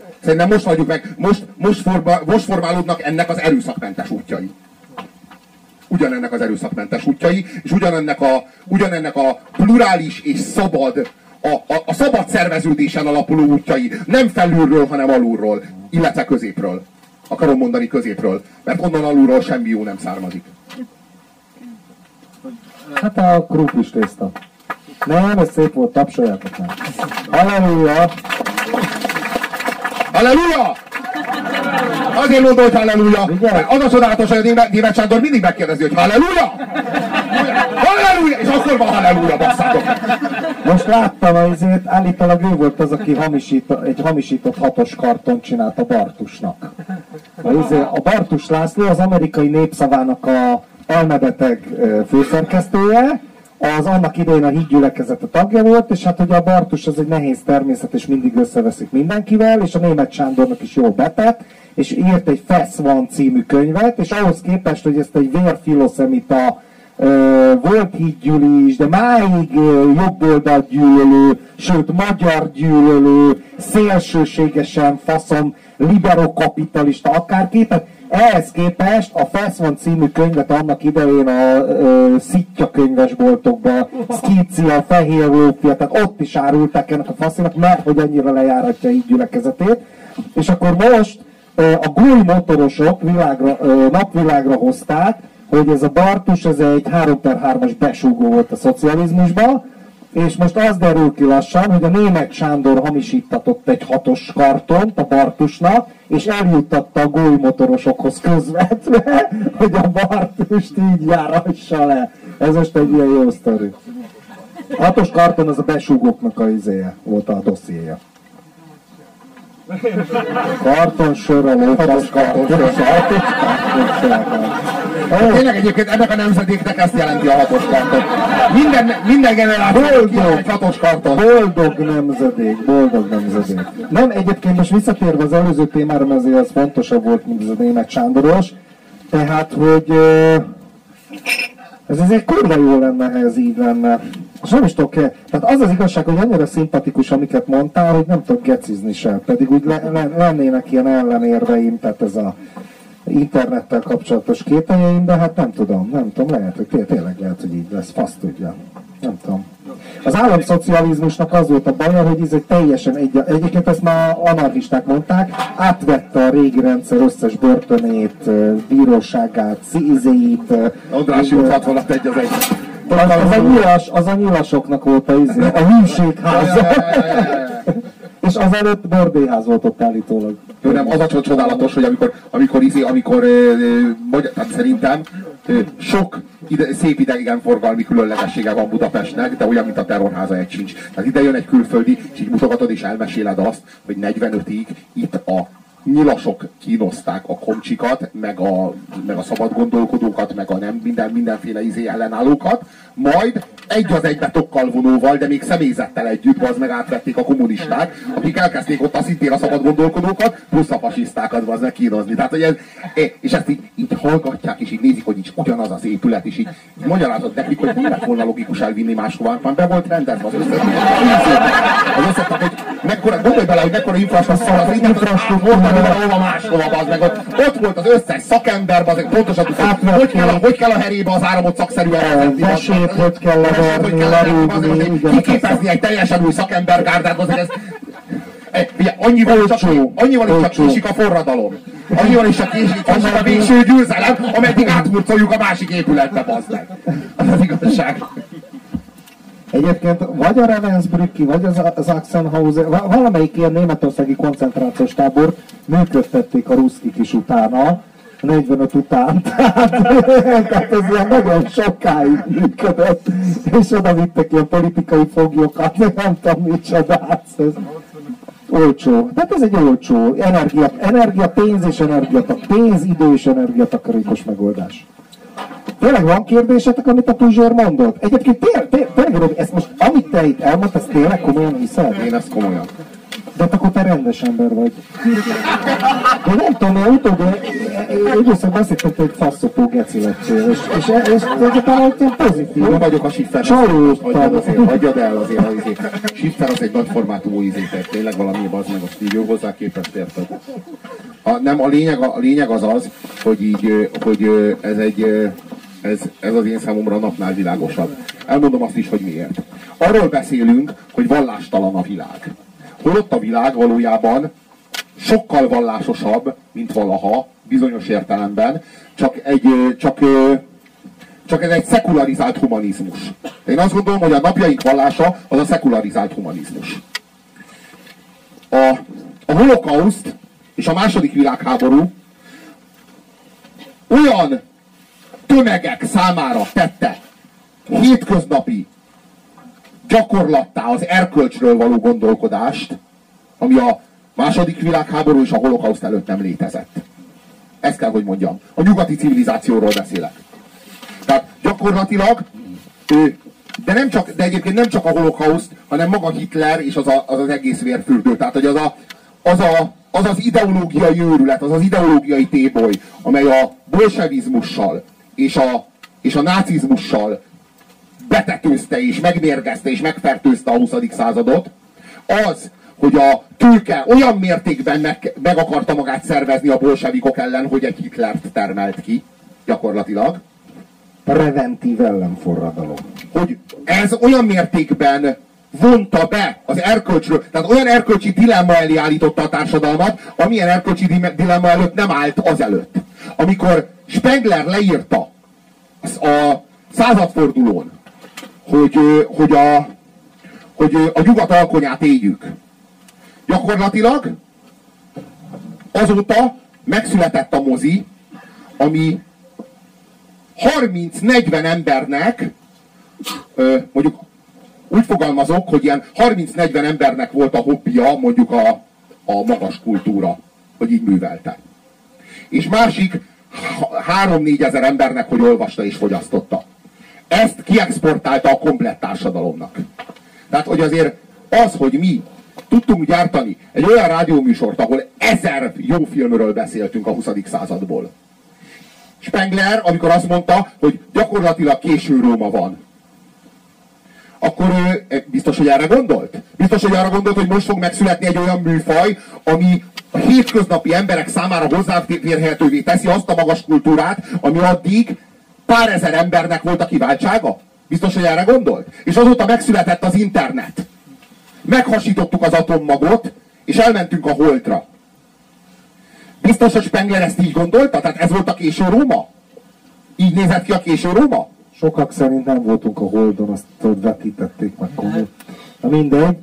Most formálódnak ennek az erőszakmentes útjai. Ugyanennek az erőszakmentes útjai, és ugyanennek a plurális és szabad, a szabad szerveződésen alapuló útjai. Nem felülről, hanem alulról, illetve középről. Akarom mondani középről, mert onnan alulról semmi jó nem származik. Hát a krumplis tészta. Nem, ez szép volt, tapsoljátok meg. Halleluja! Halleluja! Azért mondom, hogy halleluja! Az a csodálatos, hogy a Németh Sándor mindig megkérdezi, hogy halleluja! Halleluja! És akkor van halleluja, basszátok! Most láttam, azért állítólag ő volt az, aki egy hamisított 6-os kartont csinált a Bartusnak. A Bartus László az Amerikai Népszavának a elmebeteg főszerkesztője, az annak idején a hídgyülekezete tagja volt, és hát ugye a Bartus az egy nehéz természet, és mindig összeveszik mindenkivel, és a Németh Sándornak is jó betett, és írt egy Fesz van című könyvet, és ahhoz képest, hogy ezt egy vérfiloszemita volt hídgyűli is, de máig jobboldalt gyűlölő, sőt magyar gyűlölő, szélsőségesen faszom, liberokapitalista akárki. Tehát ehhez képest a Fesz van című könyvet annak idején a Szitja könyvesboltokban, Skícia, Fehér Lófia, tehát ott is árulták ennek a faszinak, mert hogy annyira lejáratja így gyülekezetét. És akkor most a gúj motorosok napvilágra hozták, hogy ez a Bartus, ez egy 3x3-as besúgó volt a szocializmusban, és most az derül ki lassan, hogy a Németh Sándor hamisítatott egy 6-os kartont a Bartusnak, és eljuttatta a gólymotorosokhoz közvetve, hogy a Bartust így járassa le. Ez most egy ilyen jó sztori. 6-os karton az a besúgóknak a izéje, volt a dossziéja. Kartonsor, a lófasz kartonsor. Tényleg egyébként ennek a nemzedéknek ezt jelenti a 6-os karton. Minden generáció kiáll egy 6-os karton. Boldog nemzedék, boldog nemzedék. Nem, egyébként most visszatérve az előző témára, mert azért az fontosabb volt, mint ez a Németh Sándoros. Tehát, hogy ez azért kurva jó lenne, ha ez így lenne. És nem is tudok, tehát az az igazság, hogy annyira szimpatikus, amiket mondtál, hogy nem tudok gecizni sem. Pedig úgy lennének ilyen ellenérveim, tehát ez a internettel kapcsolatos kételjeim, de hát nem tudom, lehet, hogy tényleg lehet, hogy így lesz, fasz tudja. Nem tudom. Az államszocializmusnak az volt a baja, hogy ez egy teljesen egyébként ezt már anarchisták mondták, átvette a régi rendszer összes börtönét, bíróságát, szízéit. Andrássy út 61 az egy. Az a nyilasoknak volt a hűségháza. És azelőtt bordélyház volt ott állítólag. Jó, nem, az a csodálatos, hogy amikor tehát szerintem sok szép idegenforgalmi különlegessége van Budapestnek, de olyan, mint a terrorháza egy sincs. Tehát ide jön egy külföldi, és így mutogatod és elmeséled azt, hogy 45-ig itt a nyilasok kínozták a komcsikat, meg a szabad gondolkodókat, meg a mindenféle ellenállókat, majd egy az egybe tokkal vonóval, de még személyzettel együtt, az meg átvették a kommunisták, akik elkezdték ott szintén a szabad gondolkodókat, plusz a fasisztákat az meg kínozni. Tehát, hogy és ezt így hallgatják, és így nézik, hogy így ugyanaz az épület, és így magyarázod nekik, hogy nem lett volna logikus elvinni máshova, már be volt rendezve az összes. Az összes, hogy gondolj bele, hogy mekkora infrastruktúra az infrastruktúra, hova máshova, az meg ott volt az összes szakember, az pontosan tudod, hogy kell a herébe az áramot szakszerűen vezetni. Hogy kell leverni, lerúgni, kiképezni egy teljesen új szakembergárdát, azért annyival is csak késik a forradalom. Annyival is csak késik a végső győzelem, ameddig áthurcoljuk a másik épületbe, bazd meg. Az az igazság. Egyébként vagy a Ravensbrücki, vagy az Sachsenhausen, valamelyik ilyen németországi koncentrációs tábort működtették a ruszkik is utána, 45 után, tehát ez ilyen nagyon sokáig működött, és oda vittek ilyen politikai foglyokat, nem tudom micsodát, ez olcsó. Tehát ez egy olcsó energia, pénz, idő és energiatakarékos megoldás. Tényleg van kérdésetek, amit a Puzsér mondott? Egyébként tényleg, ezt most, amit te itt elmondtad, ezt tényleg komolyan hiszed? Én ezt komolyan. De akkor te rendes ember vagy. De nem tudom, én utóbb időszakban azt hittem, hogy faszopó geci lettél, és talán egy pozitív. Jó vagyok a Schiffer. Hagyjad el azért. Schiffer az egy nagyformátumú izétek, tényleg valami az meg azt így jó hozzá képest érted. A lényeg az, hogy ez az én számomra napnál világosabb. Elmondom azt is, hogy miért. Arról beszélünk, hogy vallástalan a világ. Holott a világ valójában sokkal vallásosabb, mint valaha, bizonyos értelemben, csak ez egy szekularizált humanizmus. Én azt gondolom, hogy a napjaink vallása az a szekularizált humanizmus. A holokauszt és a második világháború olyan tömegek számára tette hétköznapi gyakorlattá az erkölcsről való gondolkodást, ami a második világháború és a holokauszt előtt nem létezett. Ezt kell, hogy mondjam. A nyugati civilizációról beszélek. Tehát gyakorlatilag, de egyébként nem csak a holokauszt, hanem maga Hitler és az egész vérfürdő. Tehát, hogy az ideológiai őrület, az ideológiai téboly, amely a bolsevizmussal és és a nácizmussal betetőzte és megmérgezte és megfertőzte a 20. századot, az, hogy a tőke olyan mértékben meg akarta magát szervezni a bolsevikok ellen, hogy egy Hitlert termelt ki, gyakorlatilag. Preventív ellenforradalom. Hogy ez olyan mértékben vonta be az erkölcsről, tehát olyan erkölcsi dilemma elé állította a társadalmat, amilyen erkölcsi dilemma előtt nem állt azelőtt. Amikor Spengler leírta a századfordulón, hogy a nyugat alkonyát éljük, gyakorlatilag azóta megszületett a mozi, ami 30-40 embernek, mondjuk úgy fogalmazok, hogy ilyen 30-40 embernek volt a hobbija mondjuk a magas kultúra, hogy így művelte. És másik 3-4 ezer embernek, hogy olvasta és fogyasztotta. Ezt kiexportálta a komplett társadalomnak. Tehát, hogy azért az, hogy mi tudtunk gyártani egy olyan rádióműsort, ahol 1000 jó filmről beszéltünk a 20. századból. Spengler, amikor azt mondta, hogy gyakorlatilag késő Róma van, akkor ő biztos, hogy erre gondolt? Biztos, hogy arra gondolt, hogy most fog megszületni egy olyan műfaj, ami a hétköznapi emberek számára hozzáférhetővé teszi azt a magas kultúrát, ami addig pár ezer embernek volt a kiváltsága? Biztos, hogy erre gondolt? És azóta megszületett az internet. Meghasítottuk az atommagot, és elmentünk a Holdra. Biztos, hogy Spengler ezt így gondolta? Tehát ez volt a késő Róma? Így nézett ki a késő Róma? Sokak szerint nem voltunk a Holdon, azt vetítették meg komolyan. Na mindegy.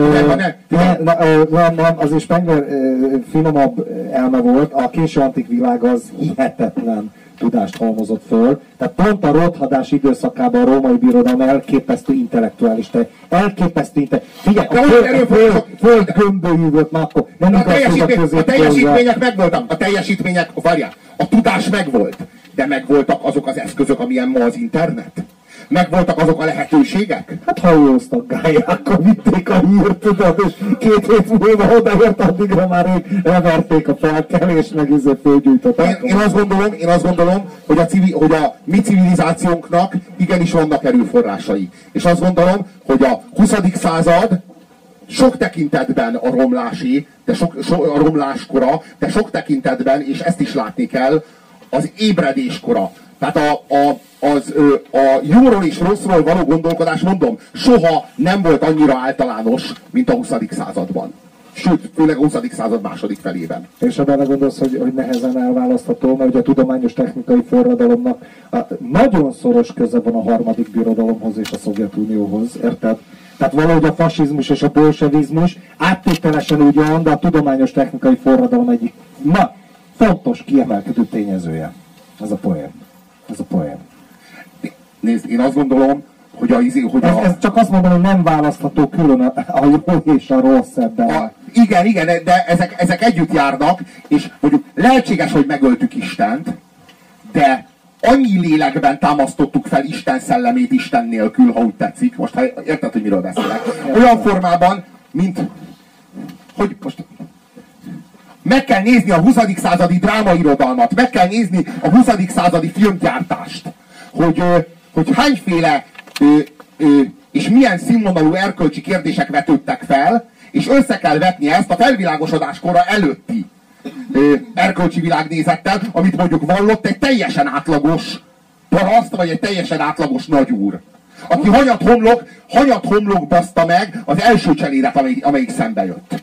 Nem, azért Spengler finomabb elme volt. A késő antik világ az hihetetlen tudást halmozott föl. Tehát pont a rothadás időszakában a római birodalom elképesztő intellektuális elképesztő figyelj, a föld gömbölyű volt már akkor. Nem a teljesítmények megvoltak. A tudás megvolt. De megvoltak azok az eszközök, amilyen ma az internet? Megvoltak azok a lehetőségek? Hát hajóztak gályákkal, vitték a hírt, tudod, és 2 hét múlva odaért, addigra már leverték a felkelést, meg fölgyújtották. Én azt gondolom, hogy a mi civilizációnknak igenis vannak erőforrásai. És azt gondolom, hogy a 20. század sok tekintetben a romlásé, a romláskora, de sok tekintetben, és ezt is látni kell, az ébredéskora. Tehát a jóról és rosszról való gondolkodás, mondom, soha nem volt annyira általános, mint a 20. században. Sőt, főleg a 20. század második felében. És ha belegondolsz, hogy nehezen elválasztható, mert ugye a tudományos technikai forradalomnak nagyon szoros köze van a harmadik birodalomhoz és a Szovjetunióhoz, érted? Tehát valahogy a fasizmus és a bolsevizmus áttételesen ugyan, de a tudományos technikai forradalom egyik fontos kiemelkedő tényezője. Ez a poém. Nézd, én azt gondolom, hogy ez csak azt mondom, hogy nem választható külön a jó és a rossz ebben. Igen, de ezek együtt járnak, és mondjuk lehetséges, hogy megöltük Istent, de annyi lélekben támasztottuk fel Isten szellemét Isten nélkül, ha úgy tetszik. Most érted, hogy miről beszélek? Olyan formában, mint hogy most meg kell nézni a 20. századi drámairodalmat, meg kell nézni a 20. századi filmgyártást, hogy hányféle és milyen színvonalú erkölcsi kérdések vetődtek fel, és össze kell vetni ezt a felvilágosodás kora előtti erkölcsi világnézettel, amit mondjuk vallott egy teljesen átlagos paraszt, vagy egy teljesen átlagos nagyúr, aki hanyat homlok baszta meg az első cselédet, amelyik szembe jött.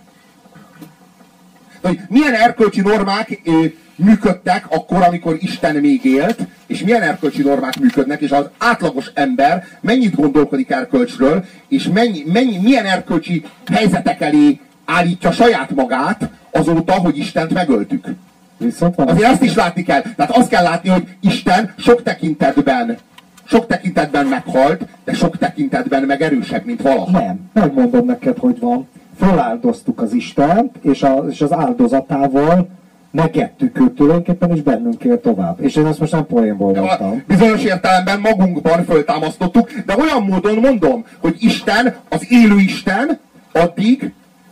Hogy milyen erkölcsi normák működtek akkor, amikor Isten még élt, és milyen erkölcsi normák működnek, és az átlagos ember mennyit gondolkodik erkölcsről, és milyen erkölcsi helyzetek elé állítja saját magát azóta, hogy Istent megöltük. Azért ezt is látni kell. Tehát azt kell látni, hogy Isten sok tekintetben meghalt, de sok tekintetben meg erősebb, mint valaha. Nem, megmondom neked, hogy van. Feláldoztuk az Istent, és az áldozatával megettük őt tulajdonképpen, és bennünk él tovább. És én ezt most nem poénból mondtam. Bizonyos értelemben magunkban föltámasztottuk, de olyan módon mondom, hogy Isten, az élő Isten, addig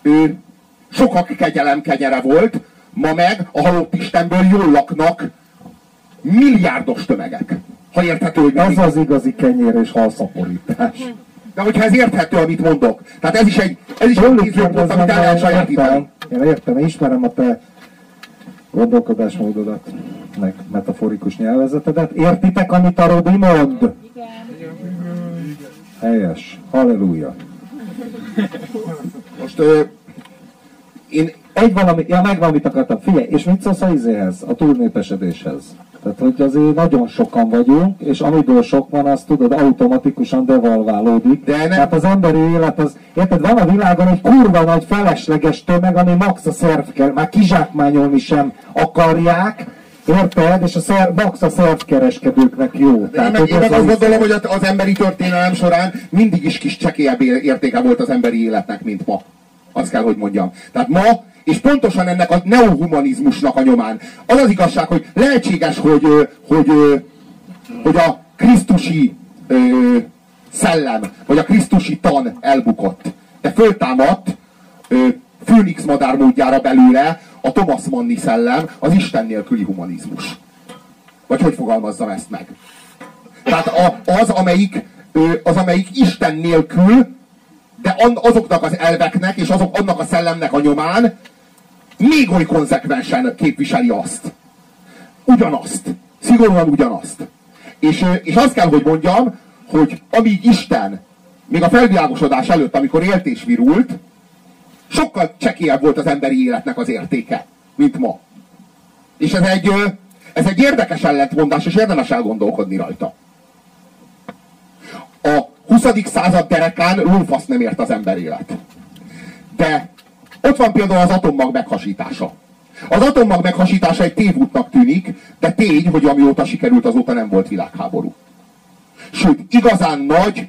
sokak kegyelem kenyere volt, ma meg a halott Istenből jól laknak milliárdos tömegek. Ha érthető, hogy Ez az igazi kenyér és halszaporítás. De hogyha ez érthető, amit mondok. Tehát ez is egy nézőpont, amit el lehet sajátítani. Én értem, ismerem a te gondolkodásmódodat, meg metaforikus nyelvezetedet. Értitek, amit a Rodi mond? Igen. Helyes. Halleluja. Most én... meg valamit akartam. Figyelj, és mit szólsz a izéhez, a túlnépesedéshez? Tehát, hogy azért nagyon sokan vagyunk, és amiből sok van, azt tudod, automatikusan devalválódik. Tehát az emberi élet az, érted, van a világon egy kurva nagy felesleges tömeg, ami max a már kizsákmányolni sem akarják, érted? És max a szervkereskedőknek jó. Tehát, én meg azt gondolom, hogy az emberi történelem során mindig is kis csekélyebb értéke volt az emberi életnek, mint ma. Azt kell, hogy mondjam. Tehát ma, és pontosan ennek a neohumanizmusnak a nyomán. Az az igazság, hogy lehetséges, hogy a krisztusi szellem, vagy a krisztusi tan elbukott. De föltámadt főnix madár módjára belőle a Thomas Manni szellem, az Isten nélküli humanizmus. Vagy hogy fogalmazzam ezt meg? Tehát az, amelyik Isten nélkül, de azoknak az elveknek és annak a szellemnek a nyomán még oly konzekvensen képviseli azt. Ugyanazt. Szigorúan ugyanazt. És azt kell, hogy mondjam, hogy amíg Isten még a felvilágosodás előtt, amikor élt és virult, sokkal csekélyebb volt az emberi életnek az értéke, mint ma. És ez egy érdekes ellentmondás, és érdemes elgondolkodni rajta. A 20. század derekán lófasz nem ért az emberélet. De ott van például az atommag meghasítása. Az atommag meghasítása egy tévútnak tűnik, de tény, hogy amióta sikerült, azóta nem volt világháború. Sőt, igazán nagy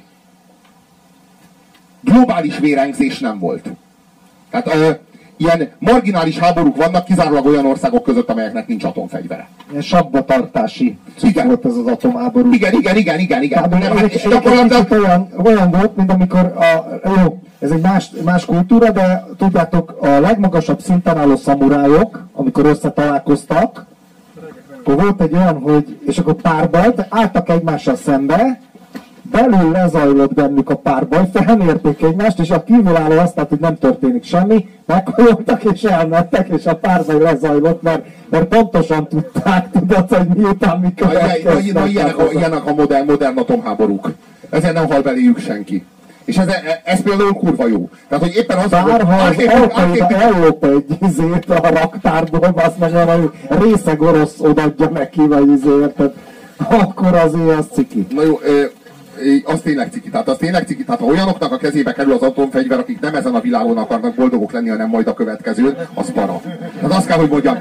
globális vérengzés nem volt. Tehát ilyen marginális háborúk vannak kizárólag olyan országok között, amelyeknek nincs atomfegyvere. Ilyen sabbatartási volt ez az atomháború. Igen. Olyan volt, mint amikor ez egy más kultúra, de tudjátok, a legmagasabb szinten álló szamurájok, amikor összetalálkoztak, akkor volt egy olyan, hogy, és akkor párbaj, álltak egymással szembe, belül lezajlott bennük a párbaj, felmérték egymást, és a kívülálló azt látta, hogy nem történik semmi, meghajoltak és elmentek, és a párbaj lezajlott, mert pontosan tudták, tudod, hogy miután mi következnek. Ilyenek a modern atomháborúk. Ezen nem hal beléjük senki. És ez például kurva jó. Tehát, hogy éppen az... Bárha az ellop egy izét a raktárból, azt meg valami részeg orosz odaadja neki, vagy izért, akkor azért az ciki. Na jó, az tényleg ciki. Tehát ha olyanoknak a kezébe kerül az atomfegyver, akik nem ezen a világon akarnak boldogok lenni, hanem majd a következőn, az para. Tehát azt kell, hogy mondjam,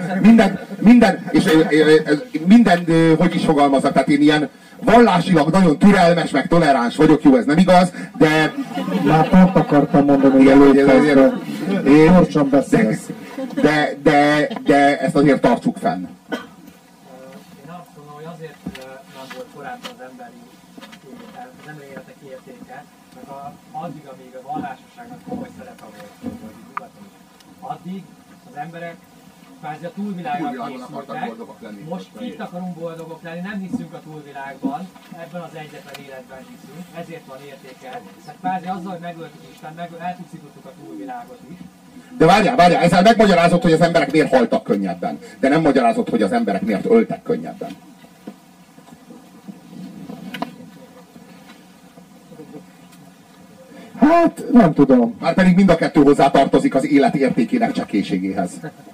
minden, hogy is fogalmazok, tehát én ilyen vallásilag nagyon türelmes, meg toleráns vagyok, jó, ez nem igaz, de... Már pont akartam mondani, hogy gyorsan beszélsz. De ezt azért tartsuk fenn. Én azt mondom, hogy azért nem volt korábban az emberi életek értéke, mert addig, amíg a vallásosságnak komoly szerepe volt, vagy nyugaton is, addig az emberek kvázi a túlvilágra készültek, most itt akarunk boldogok lenni, nem hiszünk a túlvilágban, ebben az egyetlen életben hiszünk, ezért van értéke. Tehát kvázi azzal, hogy megöltük Isten, elpusztítottuk a túlvilágot is. De várjál, ezzel megmagyarázott, hogy az emberek miért haltak könnyebben, de nem magyarázott, hogy az emberek miért öltek könnyebben. Hát, nem tudom. Márpedig mind a kettő hozzá tartozik az élet értékének csekélységéhez.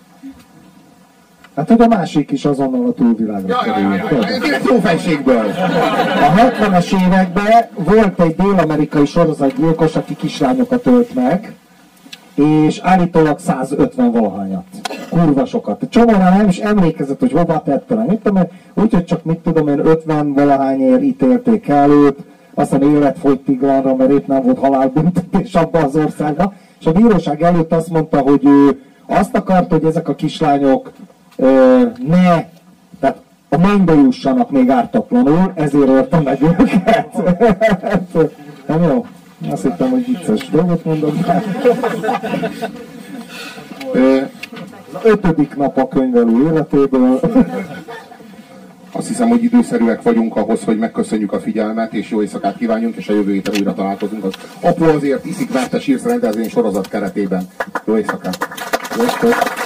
Hát a másik is azonnal a túlvilágra kerül. Ez jó fejségből. A 70-es években volt egy dél-amerikai sorozatgyilkos, aki kislányokat ölt meg, és állítólag 150 valahányat. Kurva sokat. Csomóan nem is emlékezett, hogy hova tette meg. Úgyhogy csak mit tudom én, 50 valahányért ítélték el őt, aztán életfogytiglanra, mert épp nem volt halálbüntetés abban az országban. És a bíróság előtt azt mondta, hogy ő azt akart, hogy ezek a kislányok tehát a mennybe jussanak még ártatlanul, ezért ölte meg őket. Nem jó? Azt hittem, hogy vicces dolgot mondom. Az 5. nap a könyvelő életéből. Azt hiszem, hogy időszerűek vagyunk ahhoz, hogy megköszönjük a figyelmet, és jó éjszakát kívánjunk, és a jövő héten újra találkozunk. Az Apu azért iszik, mert te sírsz rendezvény sorozat keretében. Jó éjszakát! Jó éjszakát!